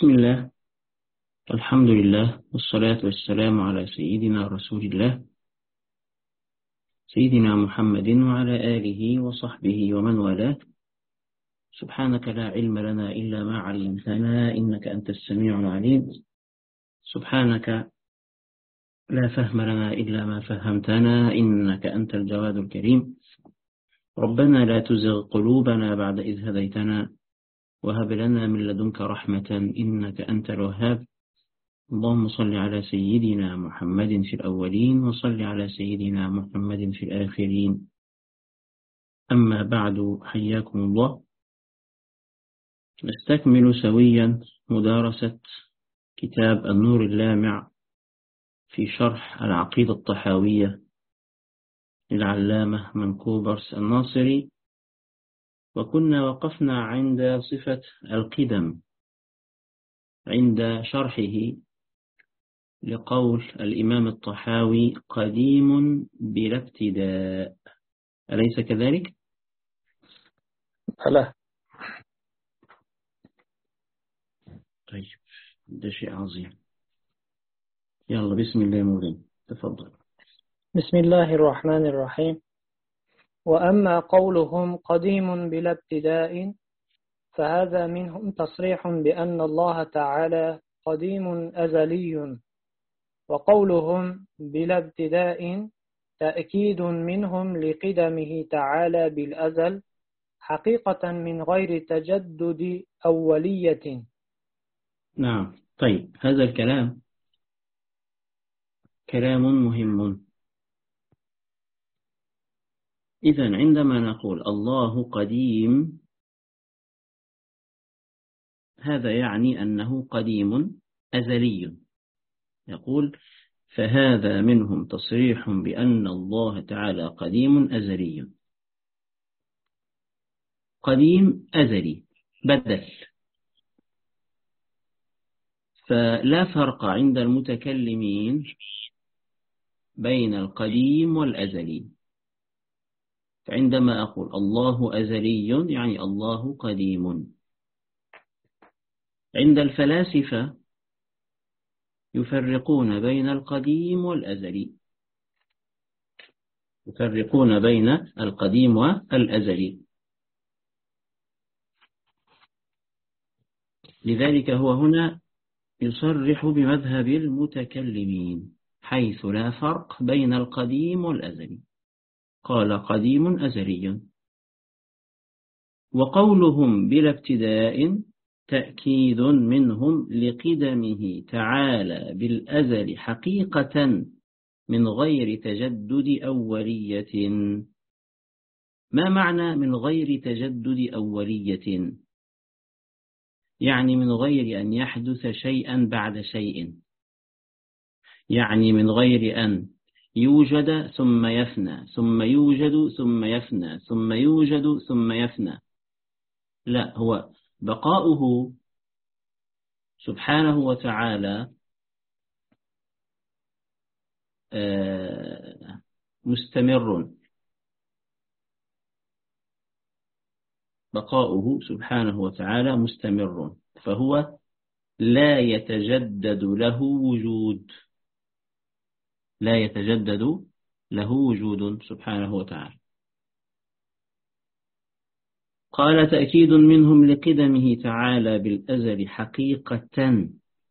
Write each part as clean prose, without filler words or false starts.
بسم الله، الحمد لله، والصلاة والسلام على سيدنا رسول الله سيدنا محمد وعلى آله وصحبه ومن والاه. سبحانك لا علم لنا إلا ما علمتنا إنك أنت السميع العليم. سبحانك لا فهم لنا إلا ما فهمتنا إنك أنت الجواد الكريم. ربنا لا تزغ قلوبنا بعد إذ هديتنا وهب لنا من لدنك رحمة إنك أنت الوهاب. اللهم صل على سيدنا محمد في الأولين وصل على سيدنا محمد في الآخرين. أما بعد، حياكم الله. نستكمل سويا مدارسة كتاب النور اللامع في شرح العقيدة الطحاوية للعلامة منكوبرس الناصري، وكنا وقفنا عند صفة القدم عند شرحه لقول الإمام الطحاوي قديم بلا ابتداء، أليس كذلك؟ لا. طيب، ده شيء عظيم. يلا بسم الله مولانا، تفضل. بسم الله الرحمن الرحيم. وأما قولهم قديم بلا ابتداء فهذا منهم تصريح بأن الله تعالى قديم أزلي، وقولهم بلا ابتداء تأكيد منهم لقدمه تعالى بالأزل حقيقة من غير تجدد أولية. نعم، طيب، هذا الكلام كلام مهم. إذن عندما نقول الله قديم، هذا يعني أنه قديم أزلي. يقول فهذا منهم تصريح بأن الله تعالى قديم أزلي. قديم أزلي بدل، فلا فرق عند المتكلمين بين القديم والأزلي. فعندما أقول الله أزلي يعني الله قديم. عند الفلاسفة يفرقون بين القديم والأزلي، يفرقون بين القديم والأزلي. لذلك هو هنا يصرح بمذهب المتكلمين حيث لا فرق بين القديم والأزلي، قال قديم أزلي. وقولهم بلا ابتداء تأكيد منهم لقدمه تعالى بالأزل حقيقة من غير تجدد أولية. ما معنى من غير تجدد أولية؟ يعني من غير أن يحدث شيئا بعد شيء، يعني من غير أن يوجد ثم يفنى ثم يوجد ثم يفنى ثم يوجد ثم يفنى. لا، هو بقاؤه سبحانه وتعالى مستمر. بقاؤه سبحانه وتعالى مستمر، فهو لا يتجدد له وجود، لا يتجدد له وجود سبحانه وتعالى. قال تأكيد منهم لقدمه تعالى بالأزل حقيقة،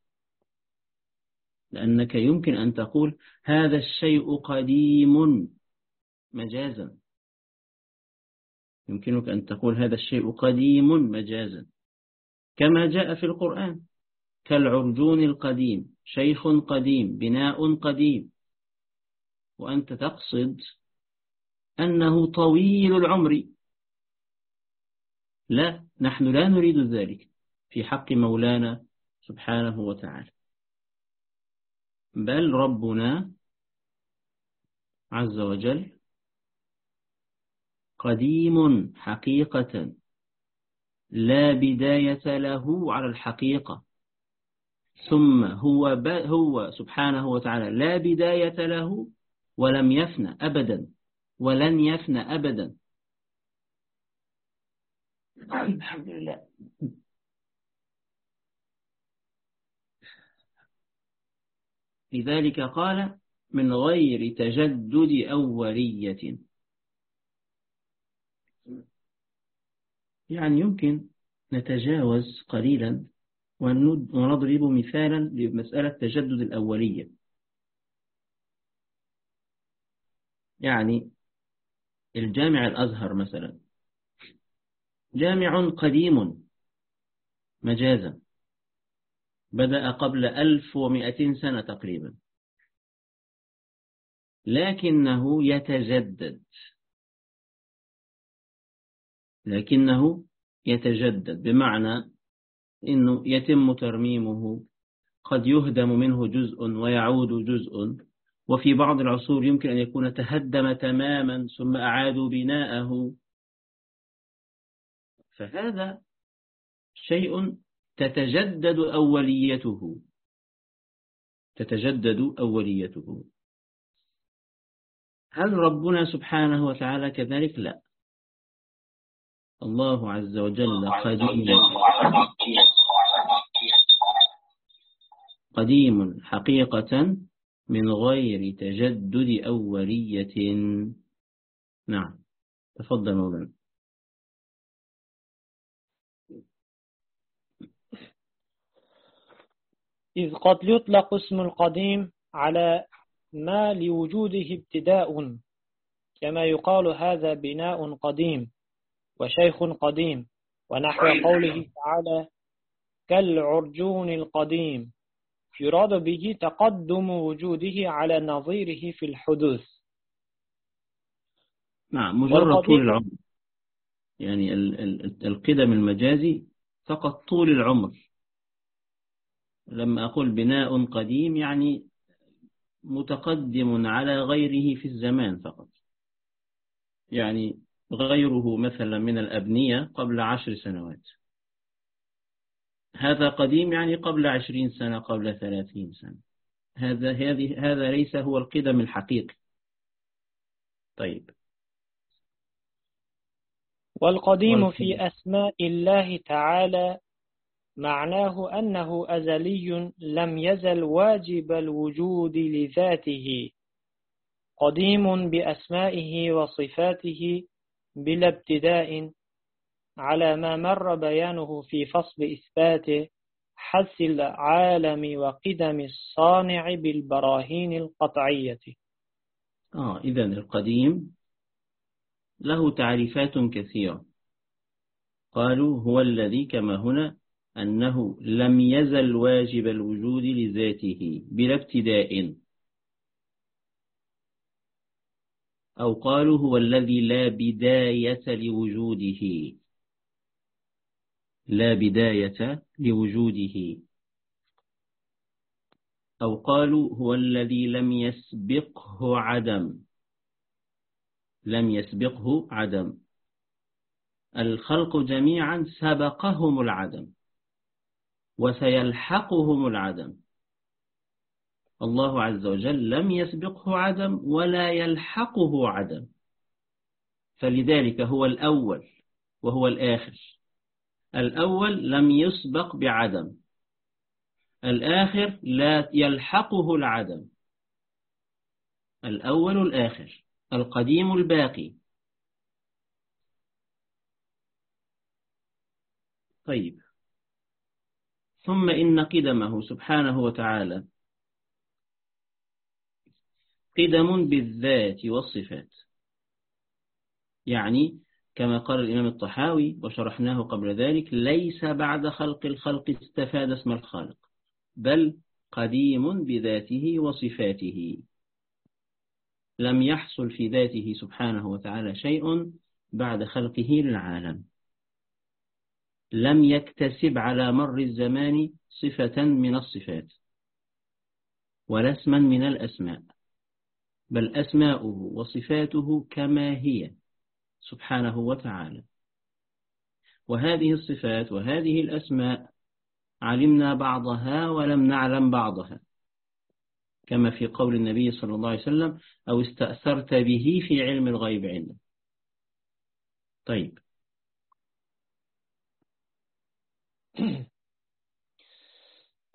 لأنك يمكن أن تقول هذا الشيء قديم مجازا، يمكنك أن تقول هذا الشيء قديم مجازا كما جاء في القرآن كالعرجون القديم، شيخ قديم، بناء قديم، وأنت تقصد أنه طويل العمر. لا، نحن لا نريد ذلك في حق مولانا سبحانه وتعالى، بل ربنا عز وجل قديم حقيقة لا بداية له على الحقيقة، ثم هو سبحانه وتعالى لا بداية له ولم يفنى أبدا ولن يفنى أبدا. الحمد لله. لذلك قال من غير تجدد أولية. يعني يمكن نتجاوز قليلا ونضرب مثالا لمسألة تجدد الأولية. يعني الجامع الأزهر مثلا جامع قديم مجازا، بدأ قبل 1200 سنة تقريبا، لكنه يتجدد بمعنى أنه يتم ترميمه، قد يهدم منه جزء ويعود جزء، وفي بعض العصور يمكن أن يكون تهدم تماما ثم أعادوا بناءه. فهذا شيء تتجدد أوليته. هل ربنا سبحانه وتعالى كذلك؟ لا، الله عز وجل قديم حقيقة من غير تجدد أولية. نعم، تفضل مولانا. إذ قد يطلق اسم القديم على ما لوجوده ابتداء، كما يقال هذا بناء قديم وشيخ قديم، ونحو قوله تعالى كالعرجون القديم، يراد به تقدم وجوده على نظيره في الحدوث. نعم، مجرد طول العمر، يعني القدم المجازي فقط طول العمر. لما أقول بناء قديم يعني متقدم على غيره في الزمان فقط، يعني غيره مثلا من الأبنية قبل 10 سنوات، هذا قديم يعني قبل 20 سنة، قبل 30 سنة. هذا ليس هو القدم الحقيقي. طيب، والقديم في أسماء الله تعالى معناه أنه أزلي لم يزل واجب الوجود لذاته، قديم بأسمائه وصفاته بلا ابتداء، على ما مر بيانه في فصل إثبات حث العالم وقدم الصانع بالبراهين القطعية. إذن القديم له تعريفات كثيرة. قالوا هو الذي كما هنا أنه لم يزل واجب الوجود لذاته بلا ابتداء، أو قالوا هو الذي لا بداية لوجوده، أو قالوا هو الذي لم يسبقه عدم. الخلق جميعا سبقهم العدم وسيلحقهم العدم. الله عز وجل لم يسبقه عدم ولا يلحقه عدم، فلذلك هو الأول وهو الآخر. الأول لم يسبق بعدم، الآخر لا يلحقه العدم. الأول الآخر، القديم الباقي. طيب، ثم إن قدمه سبحانه وتعالى قدم بالذات والصفات، يعني كما قال الإمام الطحاوي وشرحناه قبل ذلك: ليس بعد خلق الخلق استفاد اسم الخالق، بل قديم بذاته وصفاته. لم يحصل في ذاته سبحانه وتعالى شيء بعد خلقه للعالم، لم يكتسب على مر الزمان صفة من الصفات ولا اسما من الأسماء، بل أسماؤه وصفاته كما هي سبحانه وتعالى. وهذه الصفات وهذه الأسماء علمنا بعضها ولم نعلم بعضها، كما في قول النبي صلى الله عليه وسلم: أو استأثرت به في علم الغيب عنده. طيب،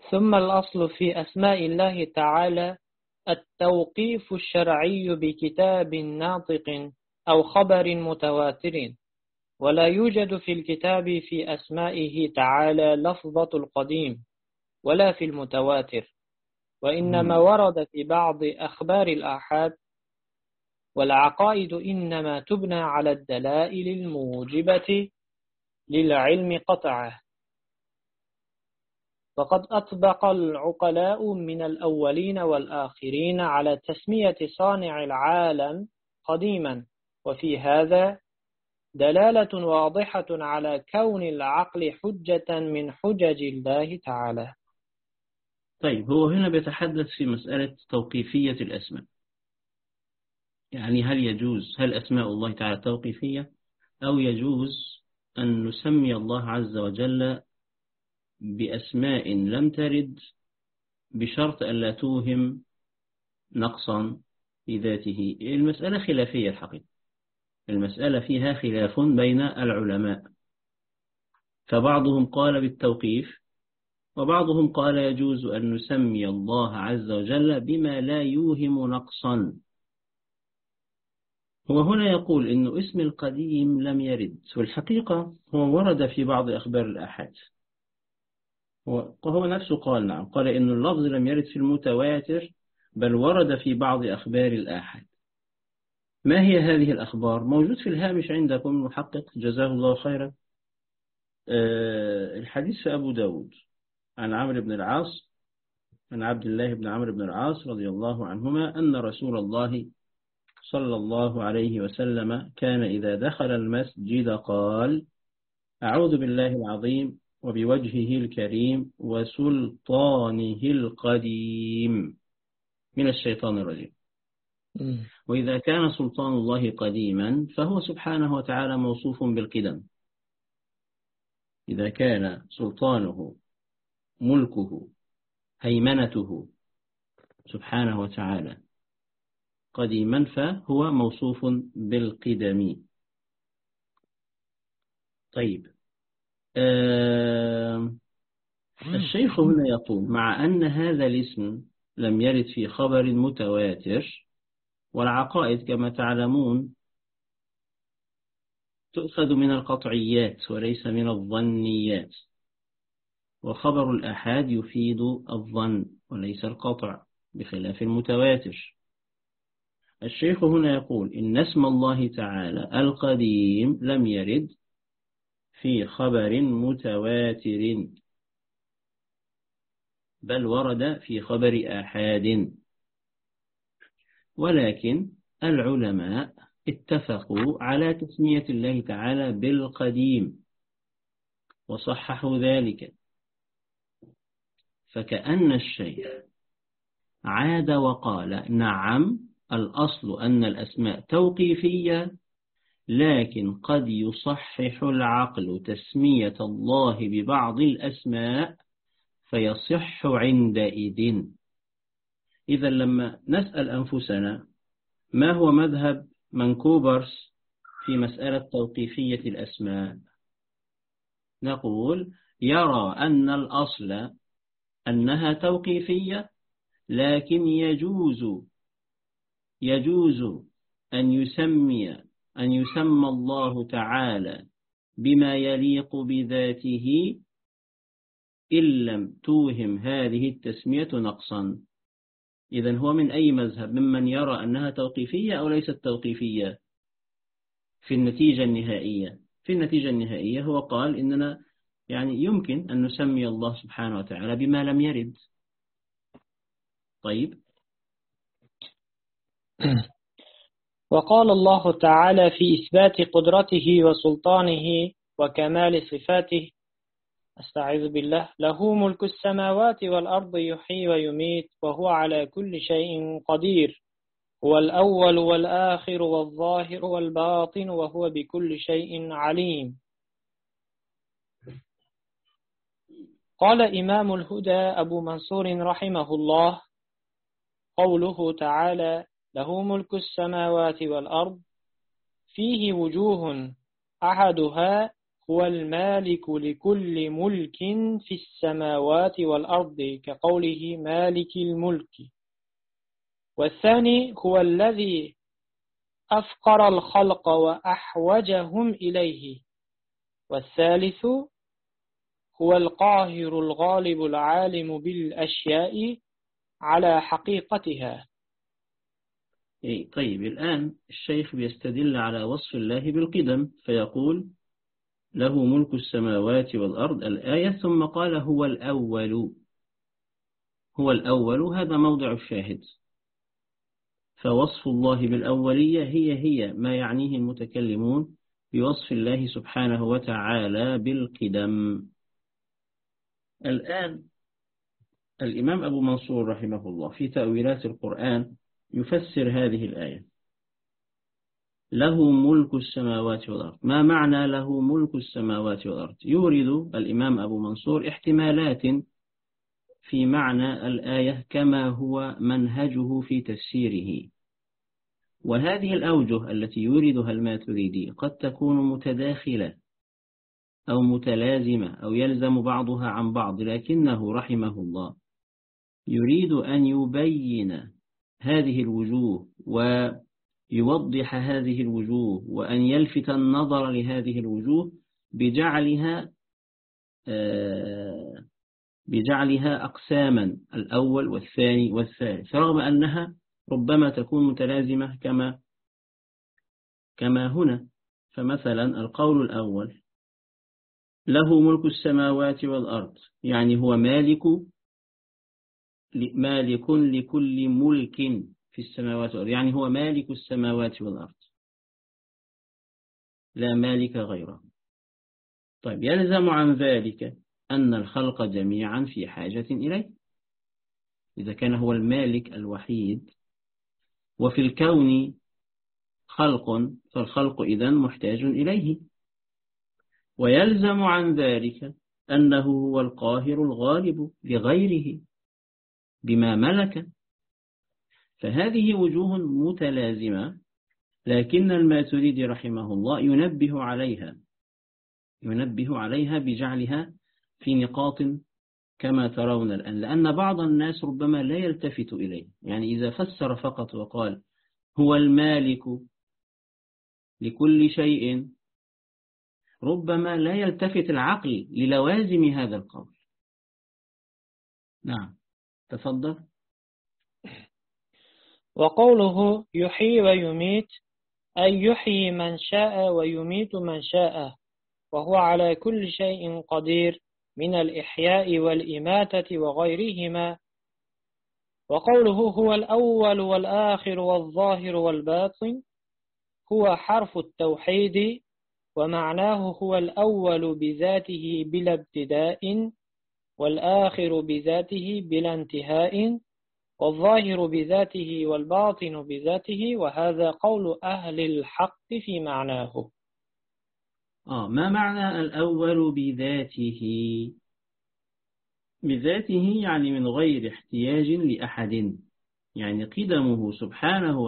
ثم الأصل في أسماء الله تعالى التوقيف الشرعي بكتاب ناطق أو خبر متواتر، ولا يوجد في الكتاب في أسمائه تعالى لفظة القديم ولا في المتواتر، وإنما ورد في بعض أخبار الآحاد، والعقائد إنما تبنى على الدلائل الموجبة للعلم قطعه. وقد أطبق العقلاء من الأولين والآخرين على تسمية صانع العالم قديما، وفي هذا دلالة واضحة على كون العقل حجة من حجج الله تعالى. طيب، هو هنا بيتحدث في مسألة توقيفية الأسماء، يعني هل أسماء الله تعالى توقيفية، أو يجوز أن نسمي الله عز وجل بأسماء لم ترد بشرط ألا توهم نقصا في ذاته؟ المسألة خلافية الحقيقة، المسألة فيها خلاف بين العلماء، فبعضهم قال بالتوقيف، وبعضهم قال يجوز أن نسمي الله عز وجل بما لا يوهم نقصا. هو هنا يقول إنه اسم القديم لم يرد، والحقيقة هو ورد في بعض أخبار الآحاد، وهو نفسه قال نعم، قال إن اللفظ لم يرد في المتواتر، بل ورد في بعض أخبار الآحاد. ما هي هذه الأخبار؟ موجود في الهامش عندكم المحقق جزاه الله خيرا. الحديث في أبو داود عن عمرو بن العاص، عن عبد الله بن عمرو بن العاص رضي الله عنهما أن رسول الله صلى الله عليه وسلم كان إذا دخل المسجد قال: أعوذ بالله العظيم وبوجهه الكريم وسلطانه القديم من الشيطان الرجيم. وإذا كان سلطان الله قديما فهو سبحانه وتعالى موصوف بالقدم. إذا كان سلطانه، ملكه، هيمنته سبحانه وتعالى قديما فهو موصوف بالقدم. طيب، الشيخ هنا يقول: مع أن هذا الاسم لم يرد في خبر متواتر، والعقائد كما تعلمون تؤخذ من القطعيات وليس من الظنيات، وخبر الآحاد يفيد الظن وليس القطع بخلاف المتواتر. الشيخ هنا يقول إن اسم الله تعالى القديم لم يرد في خبر متواتر، بل ورد في خبر آحاد، ولكن العلماء اتفقوا على تسمية الله تعالى بالقديم وصححوا ذلك، فكأن الشيخ عاد وقال: نعم، الأصل أن الأسماء توقيفية، لكن قد يصحح العقل تسمية الله ببعض الأسماء فيصح عندئذ. إذا لما نسأل أنفسنا ما هو مذهب من كوبرس في مسألة توقيفية الأسماء، نقول: يرى أن الأصل أنها توقيفية، لكن يجوز أن يسمى الله تعالى بما يليق بذاته إن لم توهم هذه التسمية نقصا. إذن هو من أي مذهب؟ ممن يرى أنها توقيفية أو ليست توقيفية؟ في النتيجة النهائية هو قال إننا يعني يمكن أن نسمي الله سبحانه وتعالى بما لم يرد. طيب، وقال الله تعالى في إثبات قدرته وسلطانه وكمال صفاته: أستعيذ بالله: له ملك السماوات والأرض يحيي ويميت وهو على كل شيء قدير، هو الأول والآخر والظاهر والباطن وهو بكل شيء عليم. قال إمام الهدى أبو منصور رحمه الله: قوله تعالى له ملك السماوات والأرض فيه وجوه، أحدها هو المالك لكل ملك في السماوات والأرض كقوله مالك الملك. والثاني هو الذي أفقر الخلق وأحوجهم إليه. والثالث هو القاهر الغالب العالم بالأشياء على حقيقتها. طيب الآن الشيخ بيستدل على وصف الله بالقدم فيقول له ملك السماوات والأرض الآية، ثم قال هو الأول. هو الأول هذا موضع الشاهد، فوصف الله بالأولية هي ما يعنيه المتكلمون بوصف الله سبحانه وتعالى بالقدم. الآن الإمام أبو منصور رحمه الله في تأويلات القرآن يفسر هذه الآية له ملك السماوات والأرض. ما معنى له ملك السماوات والأرض؟ يورد الإمام أبو منصور احتمالات في معنى الآية كما هو منهجه في تفسيره، وهذه الأوجه التي يوردها الماتريدي قد تكون متداخلة أو متلازمة أو يلزم بعضها عن بعض، لكنه رحمه الله يريد أن يبين هذه الوجوه ويوضح هذه الوجوه وأن يلفت النظر لهذه الوجوه بجعلها أقساما، الأول والثاني والثالث، رغم أنها ربما تكون متلازمة كما هنا. فمثلا القول الأول له ملك السماوات والأرض، يعني هو مالك لكل ملك في السماوات والأرض، يعني هو مالك السماوات والأرض لا مالك غيره. طيب يلزم عن ذلك أن الخلق جميعا في حاجة إليه، إذا كان هو المالك الوحيد وفي الكون خلق، فالخلق إذن محتاج إليه. ويلزم عن ذلك أنه هو القاهر الغالب لغيره بما ملك. فهذه وجوه متلازمة، لكن الماتريدي رحمه الله ينبه عليها بجعلها في نقاط كما ترون الآن، لأن بعض الناس ربما لا يلتفت إليه. يعني إذا فسر فقط وقال هو المالك لكل شيء ربما لا يلتفت العقل للوازم هذا القول. نعم تفضل. وقوله يحيي ويميت أي يحيي من شاء ويميت من شاء، وهو على كل شيء قدير من الإحياء والإماتة وغيرهما. وقوله هو الأول والآخر والظاهر والباطن هو حرف التوحيد، ومعناه هو الأول بذاته بلا ابتداء، والآخر بذاته بلا انتهاء، والظاهر بذاته والباطن بذاته، وهذا قول أهل الحق في معناه. ما معنى الأول بذاته؟ بذاته يعني من غير احتياج لأحد، يعني قدمه سبحانه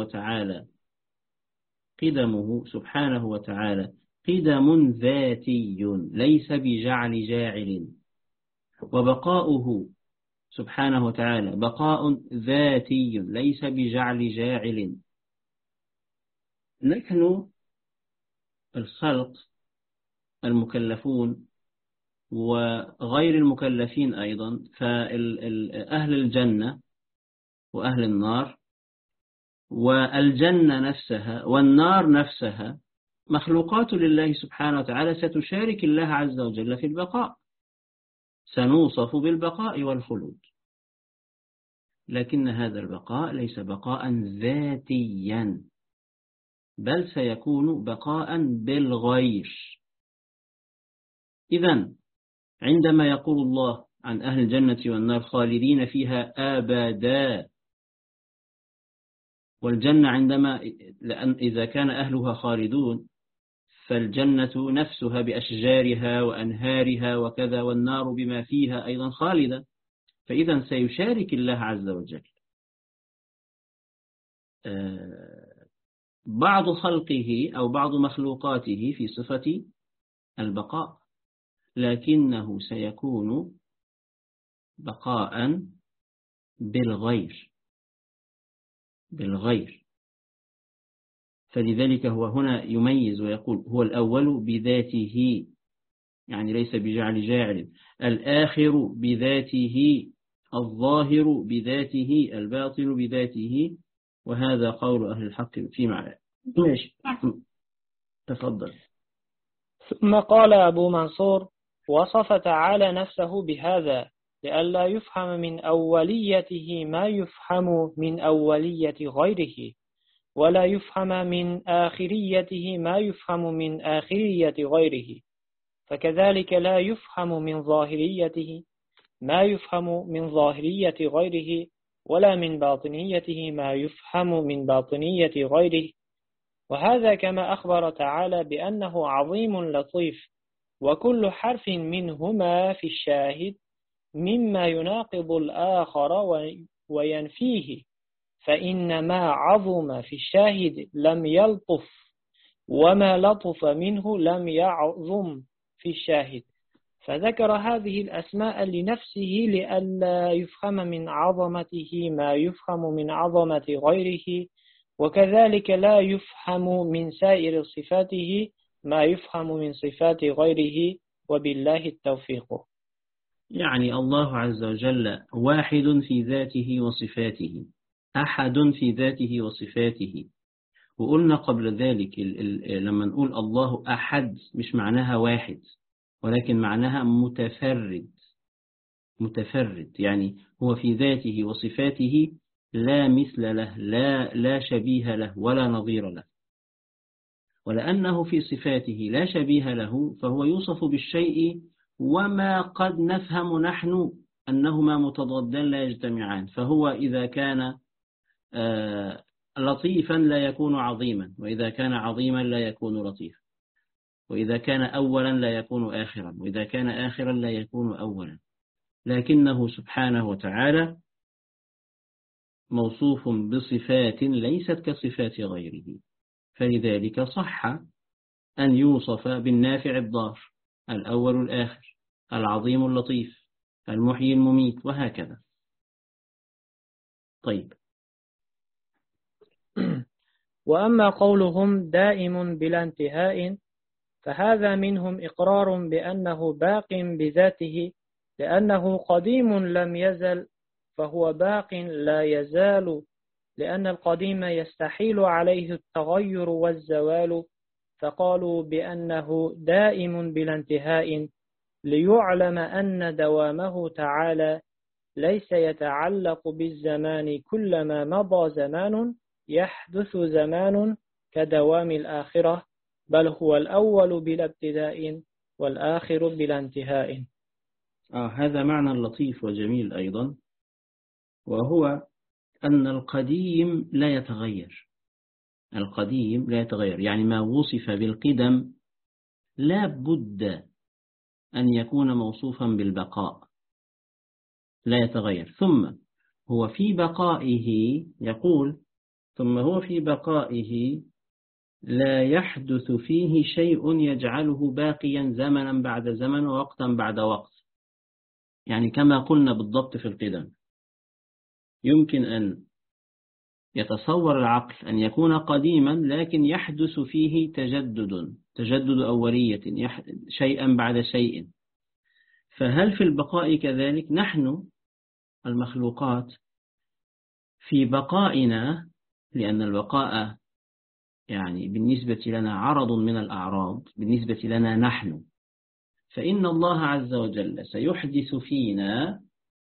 وتعالى قدم ذاتي ليس بجعل جاعل، وبقاؤه سبحانه وتعالى بقاء ذاتي ليس بجعل جاعل. نحن الخلق المكلفون وغير المكلفين أيضا، فأهل الجنة وأهل النار والجنة نفسها والنار نفسها مخلوقات لله سبحانه وتعالى ستشارك الله عز وجل في البقاء، سنوصف بالبقاء والخلود، لكن هذا البقاء ليس بقاء ذاتيا، بل سيكون بقاء بالغير. إذن عندما يقول الله عن أهل الجنة والنار خالدين فيها أبدا، والجنة لأن إذا كان أهلها خالدون فالجنة نفسها بأشجارها وأنهارها وكذا، والنار بما فيها أيضا خالدة، فإذا سيشارك الله عز وجل بعض خلقه أو بعض مخلوقاته في صفة البقاء، لكنه سيكون بقاء بالغير. فلذلك هو هنا يميز ويقول هو الأول بذاته، يعني ليس بجعل جاعل، الآخر بذاته، الظاهر بذاته، الباطن بذاته. وهذا قول أهل الحق في معنى. ماشي، تفضل. ثم قال أبو منصور: وصف تعالى نفسه بهذا لئلا يفهم من أوليته ما يفهم من أولية غيره، ولا يفهم من آخريته ما يفهم من آخرية غيره، فكذلك لا يفهم من ظاهريته ما يفهم من ظاهرية غيره، ولا من باطنيته ما يفهم من باطنية غيره. وهذا كما أخبر تعالى بأنه عظيم لطيف، وكل حرف منهما في الشاهد مما يناقض الآخر وينفيه، فإن ما عظم في الشاهد لم يلطف، وما لطف منه لم يعظم في الشاهد. فذكر هذه الأسماء لنفسه لئلا يفهم من عظمته ما يفهم من عظمة غيره، وكذلك لا يفهم من سائر صفاته ما يفهم من صفات غيره، وبالله التوفيق. يعني الله عز وجل واحد في ذاته وصفاته، أحد في ذاته وصفاته. وقلنا قبل ذلك لما نقول الله أحد مش معناها واحد، ولكن معناها متفرد، يعني هو في ذاته وصفاته لا مثل له، لا شبيه له ولا نظير له. ولأنه في صفاته لا شبيه له فهو يوصف بالشيء وما قد نفهم نحن أنهما متضادان لا يجتمعان. فهو إذا كان لطيفا لا يكون عظيما، وإذا كان عظيما لا يكون لطيفا، وإذا كان أولا لا يكون آخرا، وإذا كان آخرا لا يكون أولا. لكنه سبحانه وتعالى موصوف بصفات ليست كصفات غيره، فلذلك صح أن يوصف بالنافع الضار، الأول الآخر، العظيم اللطيف، المحيي المميت، وهكذا. طيب. وأما قولهم دائم بلا انتهاء فهذا منهم إقرار بأنه باق بذاته، لأنه قديم لم يزل، فهو باق لا يزال، لأن القديم يستحيل عليه التغير والزوال، فقالوا بأنه دائم بلا انتهاء ليعلم أن دوامه تعالى ليس يتعلق بالزمان، كلما مضى زمان يحدث زمان كدوام الآخرة، بل هو الأول بلا ابتداء والآخر بلا انتهاء. هذا معنى لطيف وجميل أيضا، وهو أن القديم لا يتغير. القديم لا يتغير، يعني ما وصف بالقدم لا بد أن يكون موصوفا بالبقاء، لا يتغير. ثم هو في بقائه، يقول ثم هو في بقائه لا يحدث فيه شيء يجعله باقيا زمنا بعد زمن ووقتا بعد وقت. يعني كما قلنا بالضبط في القدم، يمكن أن يتصور العقل أن يكون قديما لكن يحدث فيه تجدد أولية، شيئا بعد شيء. فهل في البقاء كذلك؟ نحن المخلوقات في بقائنا، لأن البقاء يعني بالنسبة لنا عرض من الأعراض، بالنسبة لنا نحن، فإن الله عز وجل سيحدث فينا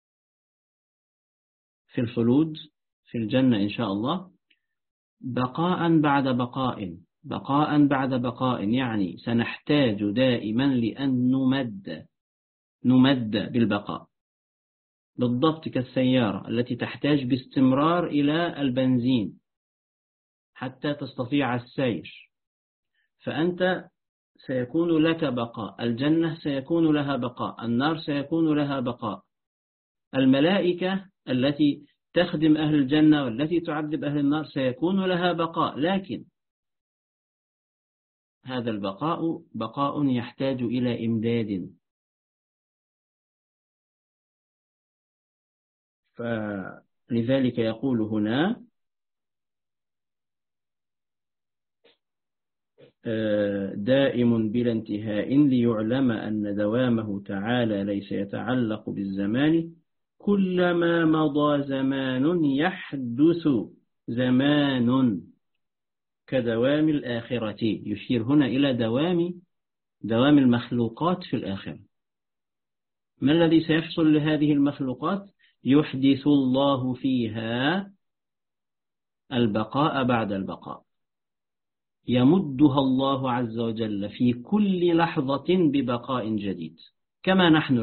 في الخلود في الجنة إن شاء الله بقاء بعد بقاء، بقاء بعد بقاء، يعني سنحتاج دائما لأن نمد بالبقاء، بالضبط كالسيارة التي تحتاج باستمرار إلى البنزين حتى تستطيع السير. فأنت سيكون لك بقاء، الجنة سيكون لها بقاء، النار سيكون لها بقاء، الملائكة التي تخدم أهل الجنة والتي تعذب أهل النار سيكون لها بقاء. لكن هذا البقاء بقاء يحتاج إلى إمداد. فلذلك يقول هنا دائم بلا انتهاء ليعلم أن دوامه تعالى ليس يتعلق بالزمان، كلما مضى زمان يحدث زمان كدوام الآخرة. يشير هنا إلى دوام المخلوقات في الآخرة. ما الذي سيحصل لهذه المخلوقات؟ يحدث الله فيها البقاء بعد البقاء، يمدها الله عز وجل في كل لحظة ببقاء جديد كما نحن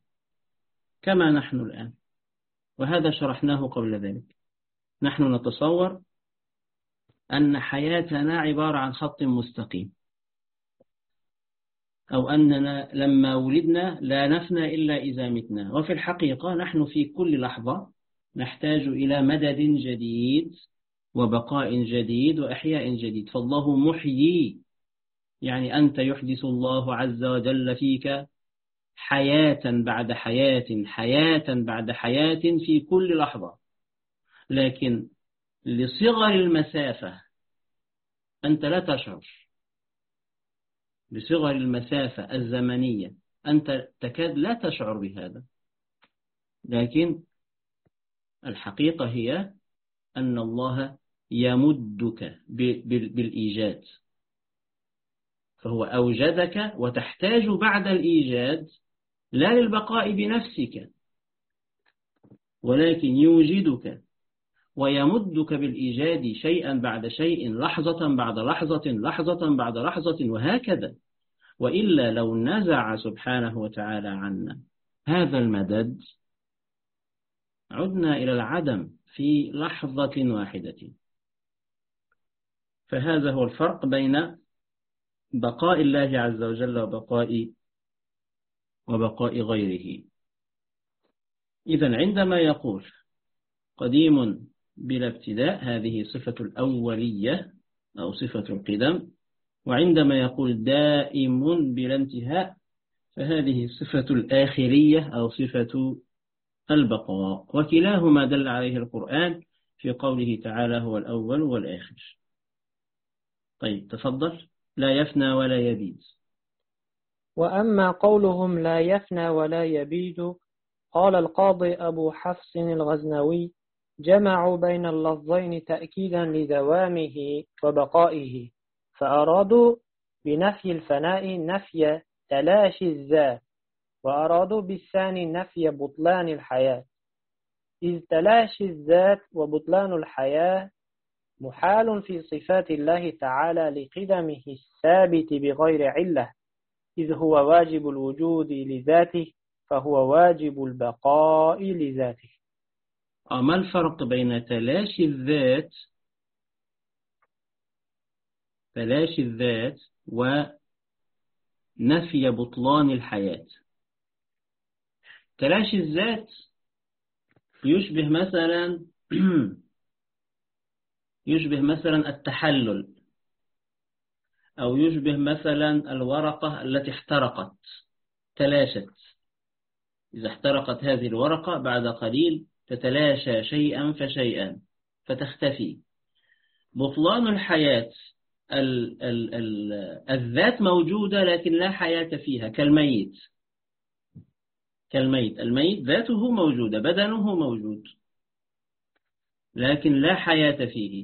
الآن. وهذا شرحناه قبل ذلك. نحن نتصور أن حياتنا عبارة عن خط مستقيم، أو أننا لما ولدنا لا نفنى إلا إذا متنا. وفي الحقيقة نحن في كل لحظة نحتاج إلى مدد جديد وبقاء جديد وإحياء جديد. فالله محيي، يعني أنت يحدث الله عز وجل فيك حياة بعد حياة، حياة بعد حياة في كل لحظة. لكن لصغر المسافة أنت لا تشعر، بصغر المسافة الزمنية أنت تكاد لا تشعر بهذا. لكن الحقيقة هي أن الله يمدك بالإيجاد، فهو أوجدك وتحتاج بعد الإيجاد لا للبقاء بنفسك، ولكن يوجدك ويمدك بالإيجاد شيئا بعد شيء، لحظة بعد لحظة، لحظة بعد لحظة، وهكذا. وإلا لو نزع سبحانه وتعالى عنا هذا المدد عدنا إلى العدم في لحظة واحدة. فهذا هو الفرق بين بقاء الله عز وجل وبقاء غيره. إذن عندما يقول قديم بلا ابتداء، هذه صفة الأولية أو صفة القدم. وعندما يقول دائم بلا انتهاء فهذه صفة الآخرية أو صفة البقاء. وكلاهما دل عليه القرآن في قوله تعالى هو الأول والآخر. طيب تفضل. لا يفنى ولا يبيد. وأما قولهم لا يفنى ولا يبيد، قال القاضي أبو حفص الغزنوي: جمعوا بين اللفظين تأكيدا لدوامه وبقائه، فأرادوا بنفي الفناء نفي تلاشي الذات، وأرادوا بالثاني نفي بطلان الحياة، إذ تلاشي الذات وبطلان الحياة محال في صفات الله تعالى لقدمه الثابت بغير علة، إذ هو واجب الوجود لذاته فهو واجب البقاء لذاته. ما الفرق بين تلاشي الذات ونفي بطلان الحياة؟ تلاشي الذات يشبه مثلا التحلل، أو يشبه مثلا الورقة التي احترقت تلاشت. إذا احترقت هذه الورقة بعد قليل تتلاشى شيئا فشيئا فتختفي. بطلان الحياة الذات موجودة لكن لا حياة فيها، كالميت. الميت ذاته موجودة، بدنه موجود، لكن لا حياة فيه.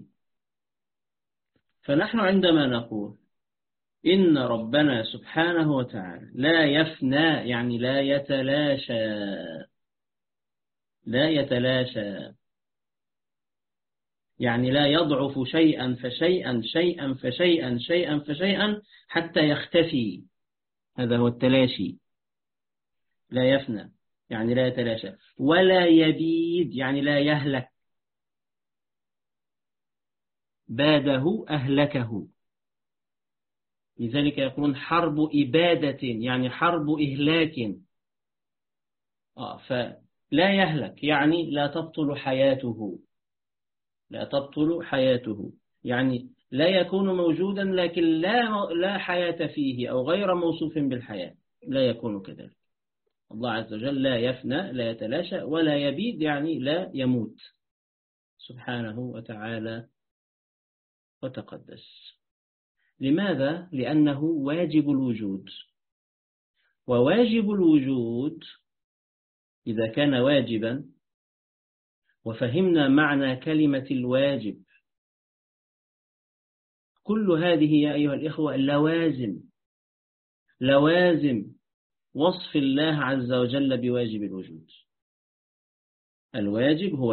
فنحن عندما نقول إن ربنا سبحانه وتعالى لا يفنى يعني لا يتلاشى، يعني لا يضعف شيئا فشيئا شيئا فشيئا شيئا فشيئا حتى يختفي. هذا هو التلاشي. لا يفنى يعني لا يتلاشى، ولا يبيد يعني لا يهلك. باده أهلكه. لذلك يقولون حرب إبادة يعني حرب إهلاك. فلا يهلك يعني لا تبطل حياته، يعني لا يكون موجودا لكن لا حياة فيه أو غير موصوف بالحياة، لا يكون كذلك. الله عز وجل لا يفنى، لا يتلاشى، ولا يبيد، يعني لا يموت سبحانه وتعالى وتقدس. لماذا؟ لأنه واجب الوجود، وواجب الوجود إذا كان واجبا، وفهمنا معنى كلمة الواجب، كل هذه يا أيها الإخوة لوازم وصف الله عز وجل بواجب الوجود. الواجب هو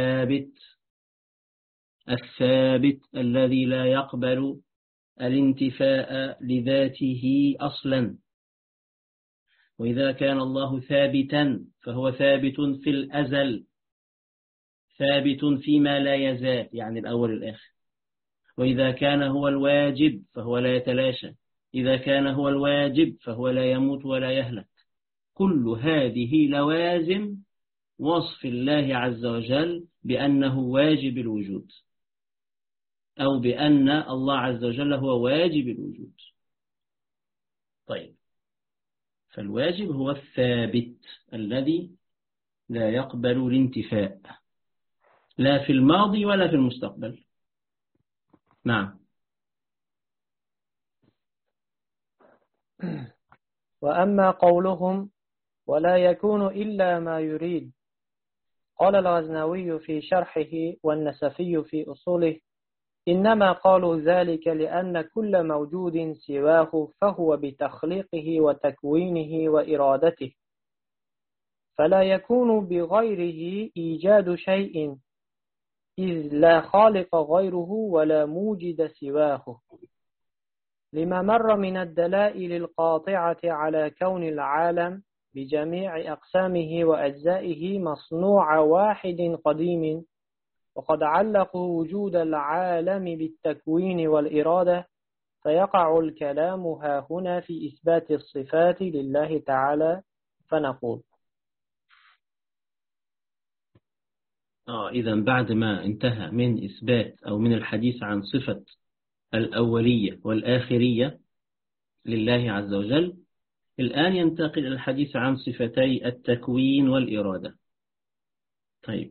الثابت الذي لا يقبل الانتفاء لذاته أصلا. وإذا كان الله ثابتا فهو ثابت في الأزل، ثابت فيما لا يزال، يعني الأول الآخر. وإذا كان هو الواجب فهو لا يتلاشى، إذا كان هو الواجب فهو لا يموت ولا يهلك. كل هذه لوازم وصف الله عز وجل بأنه واجب الوجود، أو بأن الله عز وجل هو واجب الوجود. طيب، فالواجب هو الثابت الذي لا يقبل الانتفاء، لا في الماضي ولا في المستقبل. نعم. وأما قولهم ولا يكون إلا ما يريد، قال الغزنوي في شرحه والنسفي في أصوله: إنما قالوا ذلك لأن كل موجود سواه فهو بتخليقه وتكوينه وإرادته، فلا يكون بغيره إيجاد شيء، إذ لا خالق غيره ولا موجد سواه، لما مر من الدلائل القاطعة على كون العالم بجميع أقسامه وأجزائه مصنوع واحد قديم. وقد علقوا وجود العالم بالتكوين والإرادة، فيقع الكلام هاهنا في إثبات الصفات لله تعالى، فنقول: إذا بعد ما انتهى من إثبات أو من الحديث عن صفة الأولية والآخرية لله عز وجل، الآن ينتقل إلى الحديث عن صفتي التكوين والإرادة. طيب.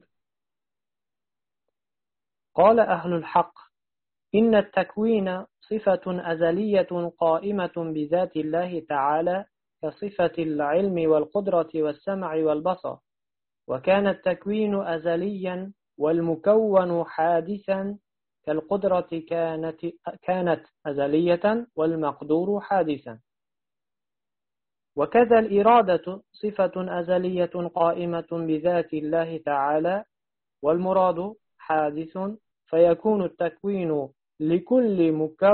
قال أهل الحق: إن التكوين صفة أزلية قائمة بذات الله تعالى، كصفة العلم والقدرة والسمع والبصر. وكان التكوين أزليا والمكون حادثا، كالقدرة كانت أزلية والمقدور حادثا. وكذا الإرادة صفة أزلية قائمة بذات الله تعالى، والمراد حادث، فيكون التكوين لكل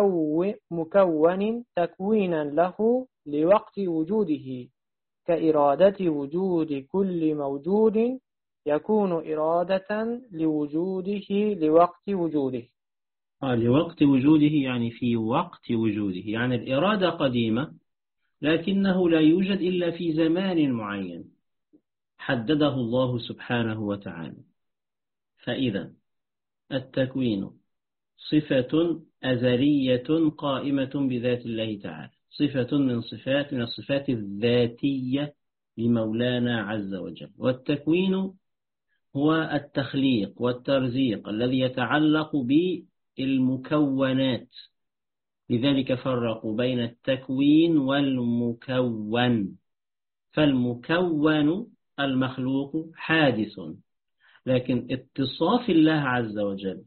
مكون تكوينا له لوقت وجوده، كإرادة وجود كل موجود يكون إرادة لوجوده لوقت وجوده. لوقت وجوده يعني في وقت وجوده، يعني الإرادة قديمة لكنه لا يوجد إلا في زمان معين حدده الله سبحانه وتعالى. فإذا التكوين صفة أزلية قائمة بذات الله تعالى، صفة من الصفات الذاتية لمولانا عز وجل. والتكوين هو التخليق والترزيق الذي يتعلق بالمكونات، لذلك فرقوا بين التكوين والمكون. فالمكون المخلوق حادث، لكن اتصاف الله عز وجل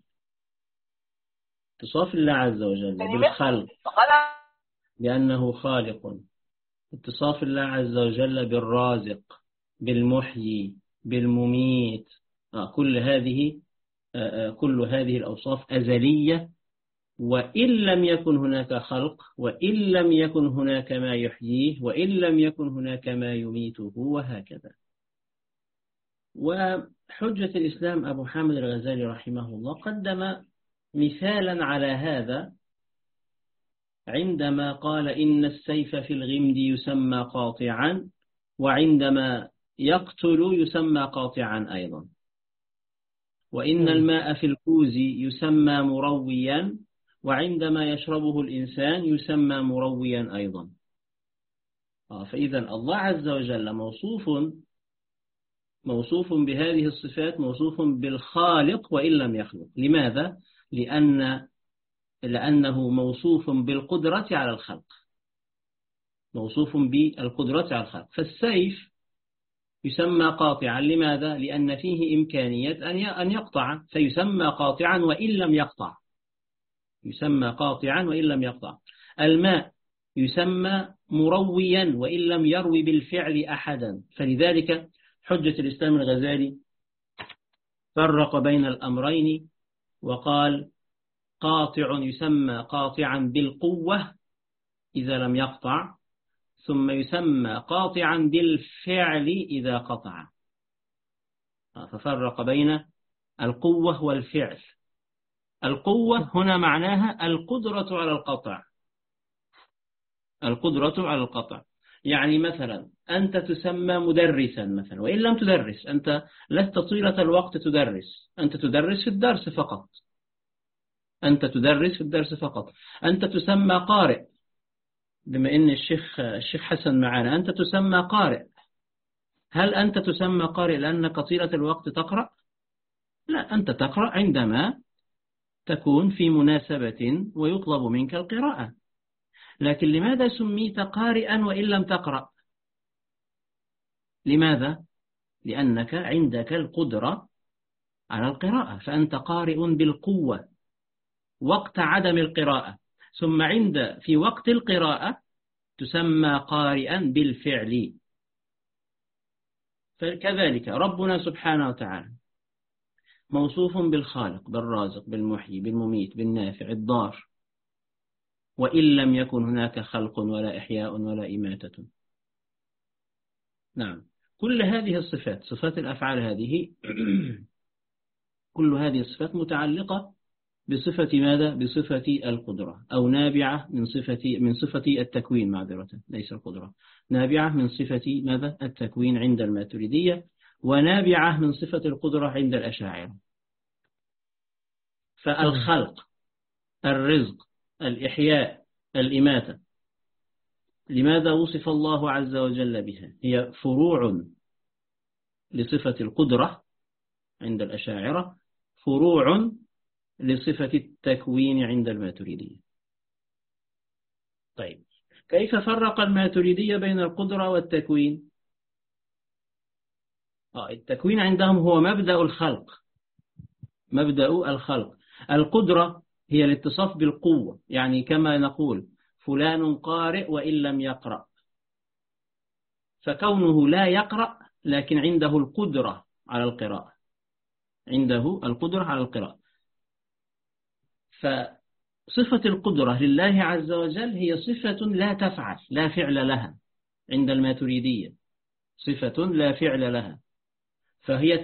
بالخلق لأنه خالق، اتصاف الله عز وجل بالرازق، بالمحيي، بالمميت، كل هذه الأوصاف أزلية، وإن لم يكن هناك خلق، وإن لم يكن هناك ما يحييه، وإن لم يكن هناك ما يميته، وهكذا. وحجة الإسلام أبو حامد الغزالي رحمه الله قدم مثالا على هذا عندما قال: إن السيف في الغمد يسمى قاطعا، وعندما يقتل يسمى قاطعا أيضا. وإن الماء في الكوز يسمى مرويا، وعندما يشربه الإنسان يسمى مرويا أيضا. فإذا الله عز وجل موصوف بهذه الصفات، موصوف بالخالق وإن لم يخلق. لماذا؟ لأنه موصوف بالقدرة على الخلق، موصوف بالقدرة على الخلق. فالسيف يسمى قاطعا، لماذا؟ لأن فيه إمكانية أن يقطع، فيسمى قاطعا وإن لم يقطع، يسمى قاطعا وإن لم يقطع. الماء يسمى مرويا وإن لم يروي بالفعل أحدا. فلذلك حجة الإسلام الغزالي فرق بين الأمرين وقال: قاطع يسمى قاطعا بالقوة إذا لم يقطع، ثم يسمى قاطعا بالفعل إذا قطع. ففرق بين القوة والفعل. القوة هنا معناها القدرة على القطع، القدرة على القطع. يعني مثلا أنت تسمى مدرسا مثلا، وإن لم تدرس، أنت لست طيلة الوقت تدرس، أنت تدرس في الدرس فقط، أنت تدرس في الدرس فقط. أنت تسمى قارئ، بما أن الشيخ حسن معنا، أنت تسمى قارئ. هل أنت تسمى قارئ لأنك طيلة الوقت تقرأ؟ لا، أنت تقرأ عندما تكون في مناسبة ويطلب منك القراءة. لكن لماذا سميت قارئا وإن لم تقرأ؟ لماذا؟ لأنك عندك القدرة على القراءة، فأنت قارئ بالقوة وقت عدم القراءة، ثم في وقت القراءة تسمى قارئا بالفعل. فكذلك ربنا سبحانه وتعالى موصوف بالخالق، بالرازق، بالمحيي، بالمميت، بالنافع، الضار، وإن لم يكن هناك خلق ولا إحياء ولا إماتة. نعم، كل هذه الصفات، صفات الأفعال هذه كل هذه الصفات متعلقة بصفة ماذا؟ بصفة القدرة، أو نابعة من صفة التكوين، معذرة ليس القدرة، نابعة من صفة ماذا؟ التكوين عند الماتريدية، ونابعة من صفة القدرة عند الأشاعرة. فالخلق، الرزق، الإحياء، الإماتة، لماذا وصف الله عز وجل بها؟ هي فروع لصفة القدرة عند الأشاعرة، فروع لصفة التكوين عند الماتريدية. طيب، كيف فرق الماتريدية بين القدرة والتكوين؟ التكوين عندهم هو مبدأ الخلق، مبدأ الخلق. القدرة هي الاتصاف بالقوة، يعني كما نقول فلان قارئ وإن لم يقرأ، فكونه لا يقرأ لكن عنده القدرة على القراءة، عنده القدرة على القراءة. فصفة القدرة لله عز وجل هي صفة لا تفعل، لا فعل لها عند الماتريدية، صفة لا فعل لها، فهي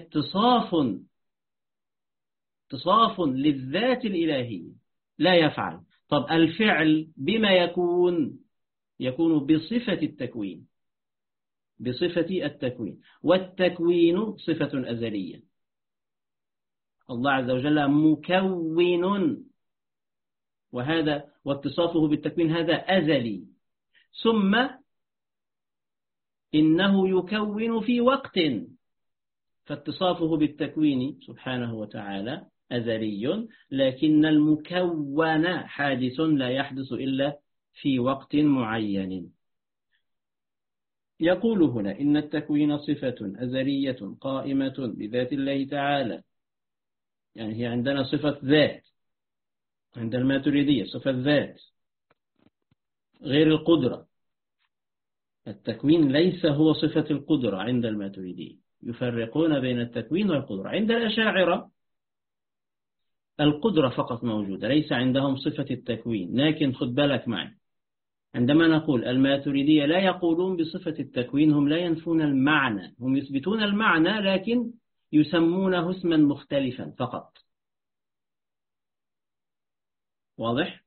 اتصاف للذات الإلهية لا يفعل. طب الفعل بما يكون بصفة التكوين، بصفة التكوين، والتكوين صفة أزلية. الله عز وجل مكون، وهذا واتصافه بالتكوين هذا أزلي. ثم إنه يكون في وقت، فاتصافه بالتكوين سبحانه وتعالى أزلي، لكن المكون حادث لا يحدث إلا في وقت معين. يقول هنا إن التكوين صفة أزلية قائمة بذات الله تعالى، يعني هي عندنا صفة ذات عند الماتريدية، صفة ذات غير القدرة. التكوين ليس هو صفة القدرة عند الماتريدية، يفرقون بين التكوين والقدرة. عند الأشاعرة القدرة فقط موجودة، ليس عندهم صفة التكوين. لكن خد بالك معي، عندما نقول الماتريدية لا يقولون بصفة التكوين، هم لا ينفون المعنى، هم يثبتون المعنى لكن يسمونه اسما مختلفا فقط. واضح؟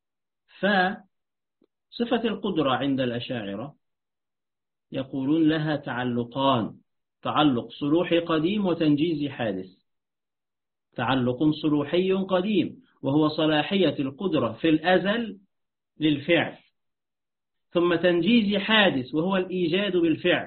فصفة القدرة عند الأشاعرة يقولون لها تعلقان: تعلق صلوحي قديم وتنجيزي حادث. تعلق صلوحي قديم وهو صلاحية القدرة في الأزل للفعل، ثم تنجيز حادث وهو الإيجاد بالفعل.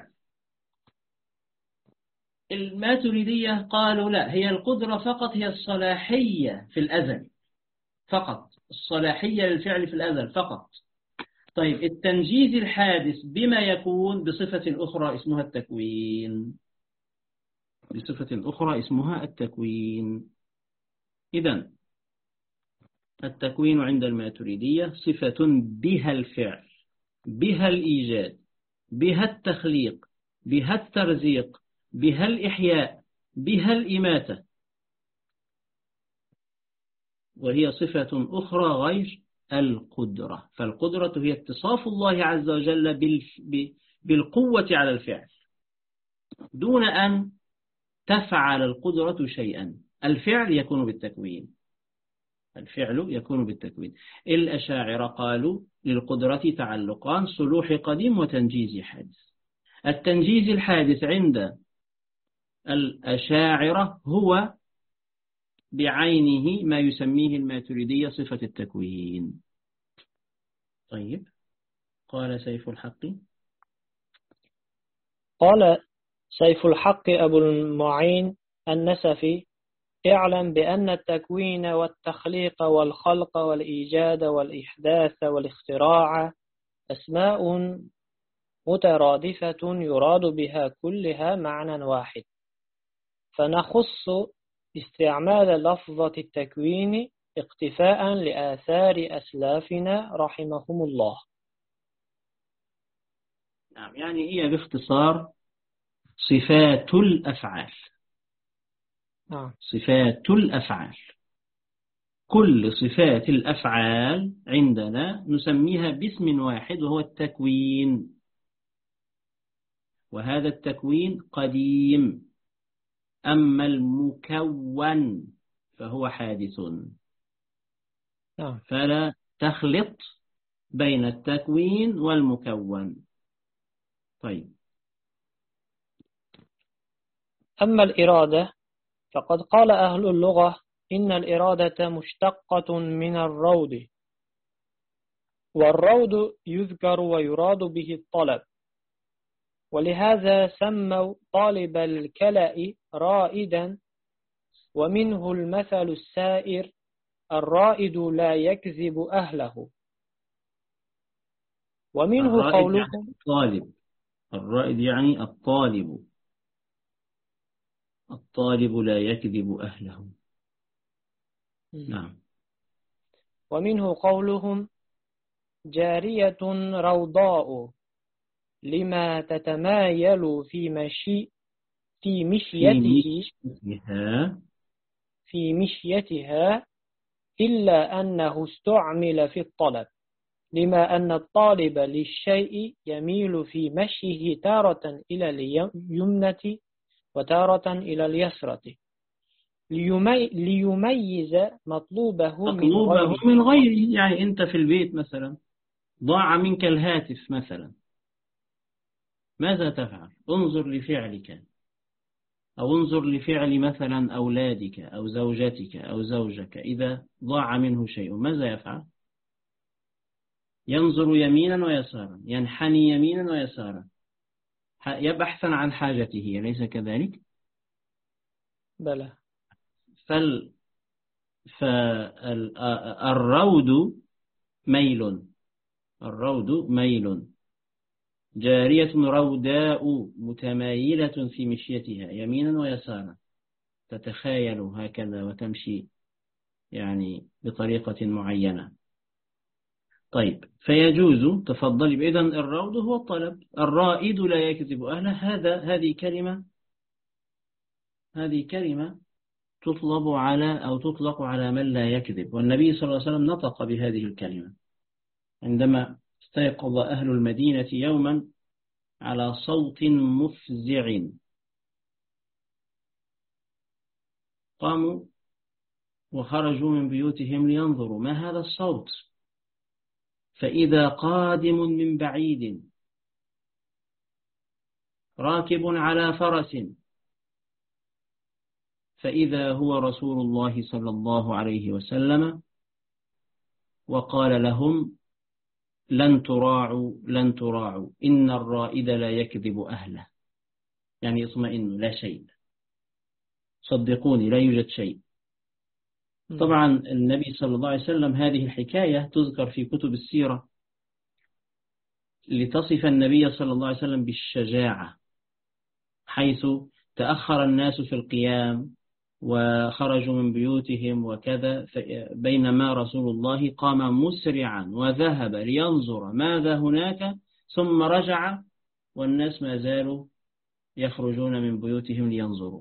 الماتريدية قالوا لا، هي القدرة فقط، هي الصلاحية في الأزل فقط، الصلاحية للفعل في الأزل فقط. طيب التنجيز الحادث بما يكون بصفة أخرى اسمها التكوين، بصفة أخرى اسمها التكوين. إذن التكوين عند الماتريدية صفة بها الفعل، بها الإيجاد، بها التخليق، بها الترزيق، بها الإحياء، بها الإماتة، وهي صفة أخرى غير القدرة. فالقدرة هي اتصاف الله عز وجل بالقوة على الفعل دون أن تفعل القدرة شيئا. الفعل يكون بالتكوين، الفعل يكون بالتكوين. الأشاعرة قالوا للقدرة تعلقان: صلوح قديم وتنجيز حادث. التنجيز الحادث عند الأشاعرة هو بعينه ما يسميه الماتريدية صفة التكوين. طيب، قال سيف الحق. قال سيف الحق أبو المعين النسفي: اعلم بأن التكوين والتخليق والخلق والإيجاد والإحداث والاختراع أسماء مترادفة يراد بها كلها معنى واحد، فنخص استعمال لفظة التكوين اقتفاء لآثار أسلافنا رحمهم الله. نعم، يعني هي باختصار صفات الأفعال. صفات الأفعال، كل صفات الأفعال عندنا نسميها باسم واحد وهو التكوين، وهذا التكوين قديم. أما المكون فهو حادث، فلا تخلط بين التكوين والمكون. طيب، أما الإرادة فقد قال أهل اللغة إن الإرادة مشتقة من الرود، والرود يذكر ويراد به الطلب، ولهذا سموا طالب الكلاء رائدا، ومنه المثل السائر: الرائد لا يكذب أهله. ومنه الرائد قولهم يعني الطالب، الرائد يعني الطالب، الطالب لا يكذب أهله. نعم. ومنه قولهم: جارية روضاء لما تتمايل في مشيتها إلا أنه استعمل في الطلب، لما أن الطالب للشيء يميل في مشيه تارة إلى اليمنة وتارة إلى اليسرة ليميز مطلوبه من غيره. يعني أنت في البيت مثلا ضاع منك الهاتف مثلا، ماذا تفعل؟ انظر لفعلك، أو انظر لفعل مثلا أولادك أو زوجتك أو زوجك. إذا ضاع منه شيء ماذا يفعل؟ ينظر يمينا ويسارا، ينحني يمينا ويسارا، يبحث عن حاجته، أليس كذلك؟ بلى. فالرود ميل، الرود ميل. جارية روداء متمايلة في مشيتها يمينا ويسارا، تتخايل هكذا وتمشي يعني بطريقة معينة. طيب، فيجوز تفضل. إذن الرود هو الطلب. الرائد لا يكذب أهله، هذه كلمة تطلب على أو تطلق على من لا يكذب، والنبي صلى الله عليه وسلم نطق بهذه الكلمة عندما استيقظ أهل المدينة يوما على صوت مفزع، قاموا وخرجوا من بيوتهم لينظروا ما هذا الصوت، فإذا قادم من بعيد راكب على فرس، فإذا هو رسول الله صلى الله عليه وسلم وقال لهم لن تراعوا لن تراعوا، إن الرائد لا يكذب أهله، يعني اطمئنوا لا شيء، صدقوني لا يوجد شيء. طبعا النبي صلى الله عليه وسلم هذه الحكاية تذكر في كتب السيرة لتصف النبي صلى الله عليه وسلم بالشجاعة، حيث تأخر الناس في القيام وخرجوا من بيوتهم وكذا، بينما رسول الله قام مسرعا وذهب لينظر ماذا هناك، ثم رجع والناس ما زالوا يخرجون من بيوتهم لينظروا.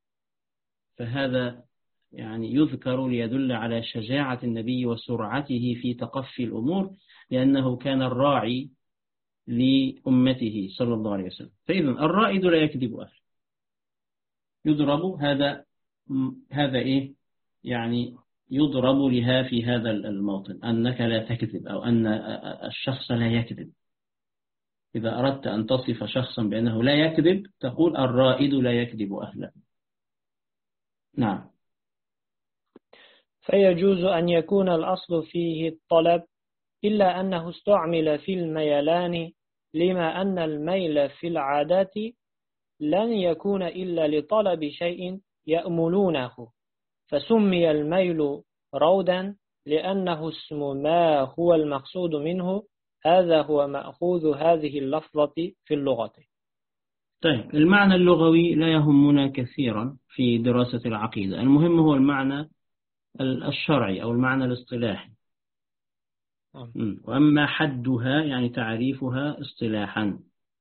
فهذا يعني يذكر ليدل على شجاعة النبي وسرعته في تقفي الأمور، لأنه كان الراعي لأمته صلى الله عليه وسلم. فإذا الرائد لا يكذب أهله، يضرب هذا إيه يعني، يضرب لها في هذا الموطن أنك لا تكذب، أو أن الشخص لا يكذب. إذا أردت أن تصف شخصا بأنه لا يكذب تقول الرائد لا يكذب أهله. نعم. فيجوز أن يكون الأصل فيه الطلب، إلا أنه استعمل في الميلان، لما أن الميل في العادات لن يكون إلا لطلب شيء يأملونه، فسمي الميل رودا لأنه اسم ما هو المقصود منه. هذا هو مأخوذ هذه اللفظة في اللغة. طيب، المعنى اللغوي لا يهمنا كثيرا في دراسة العقيدة، المهم هو المعنى الشرعي أو المعنى الاصطلاحي. وأما حدها يعني تعريفها اصطلاحا.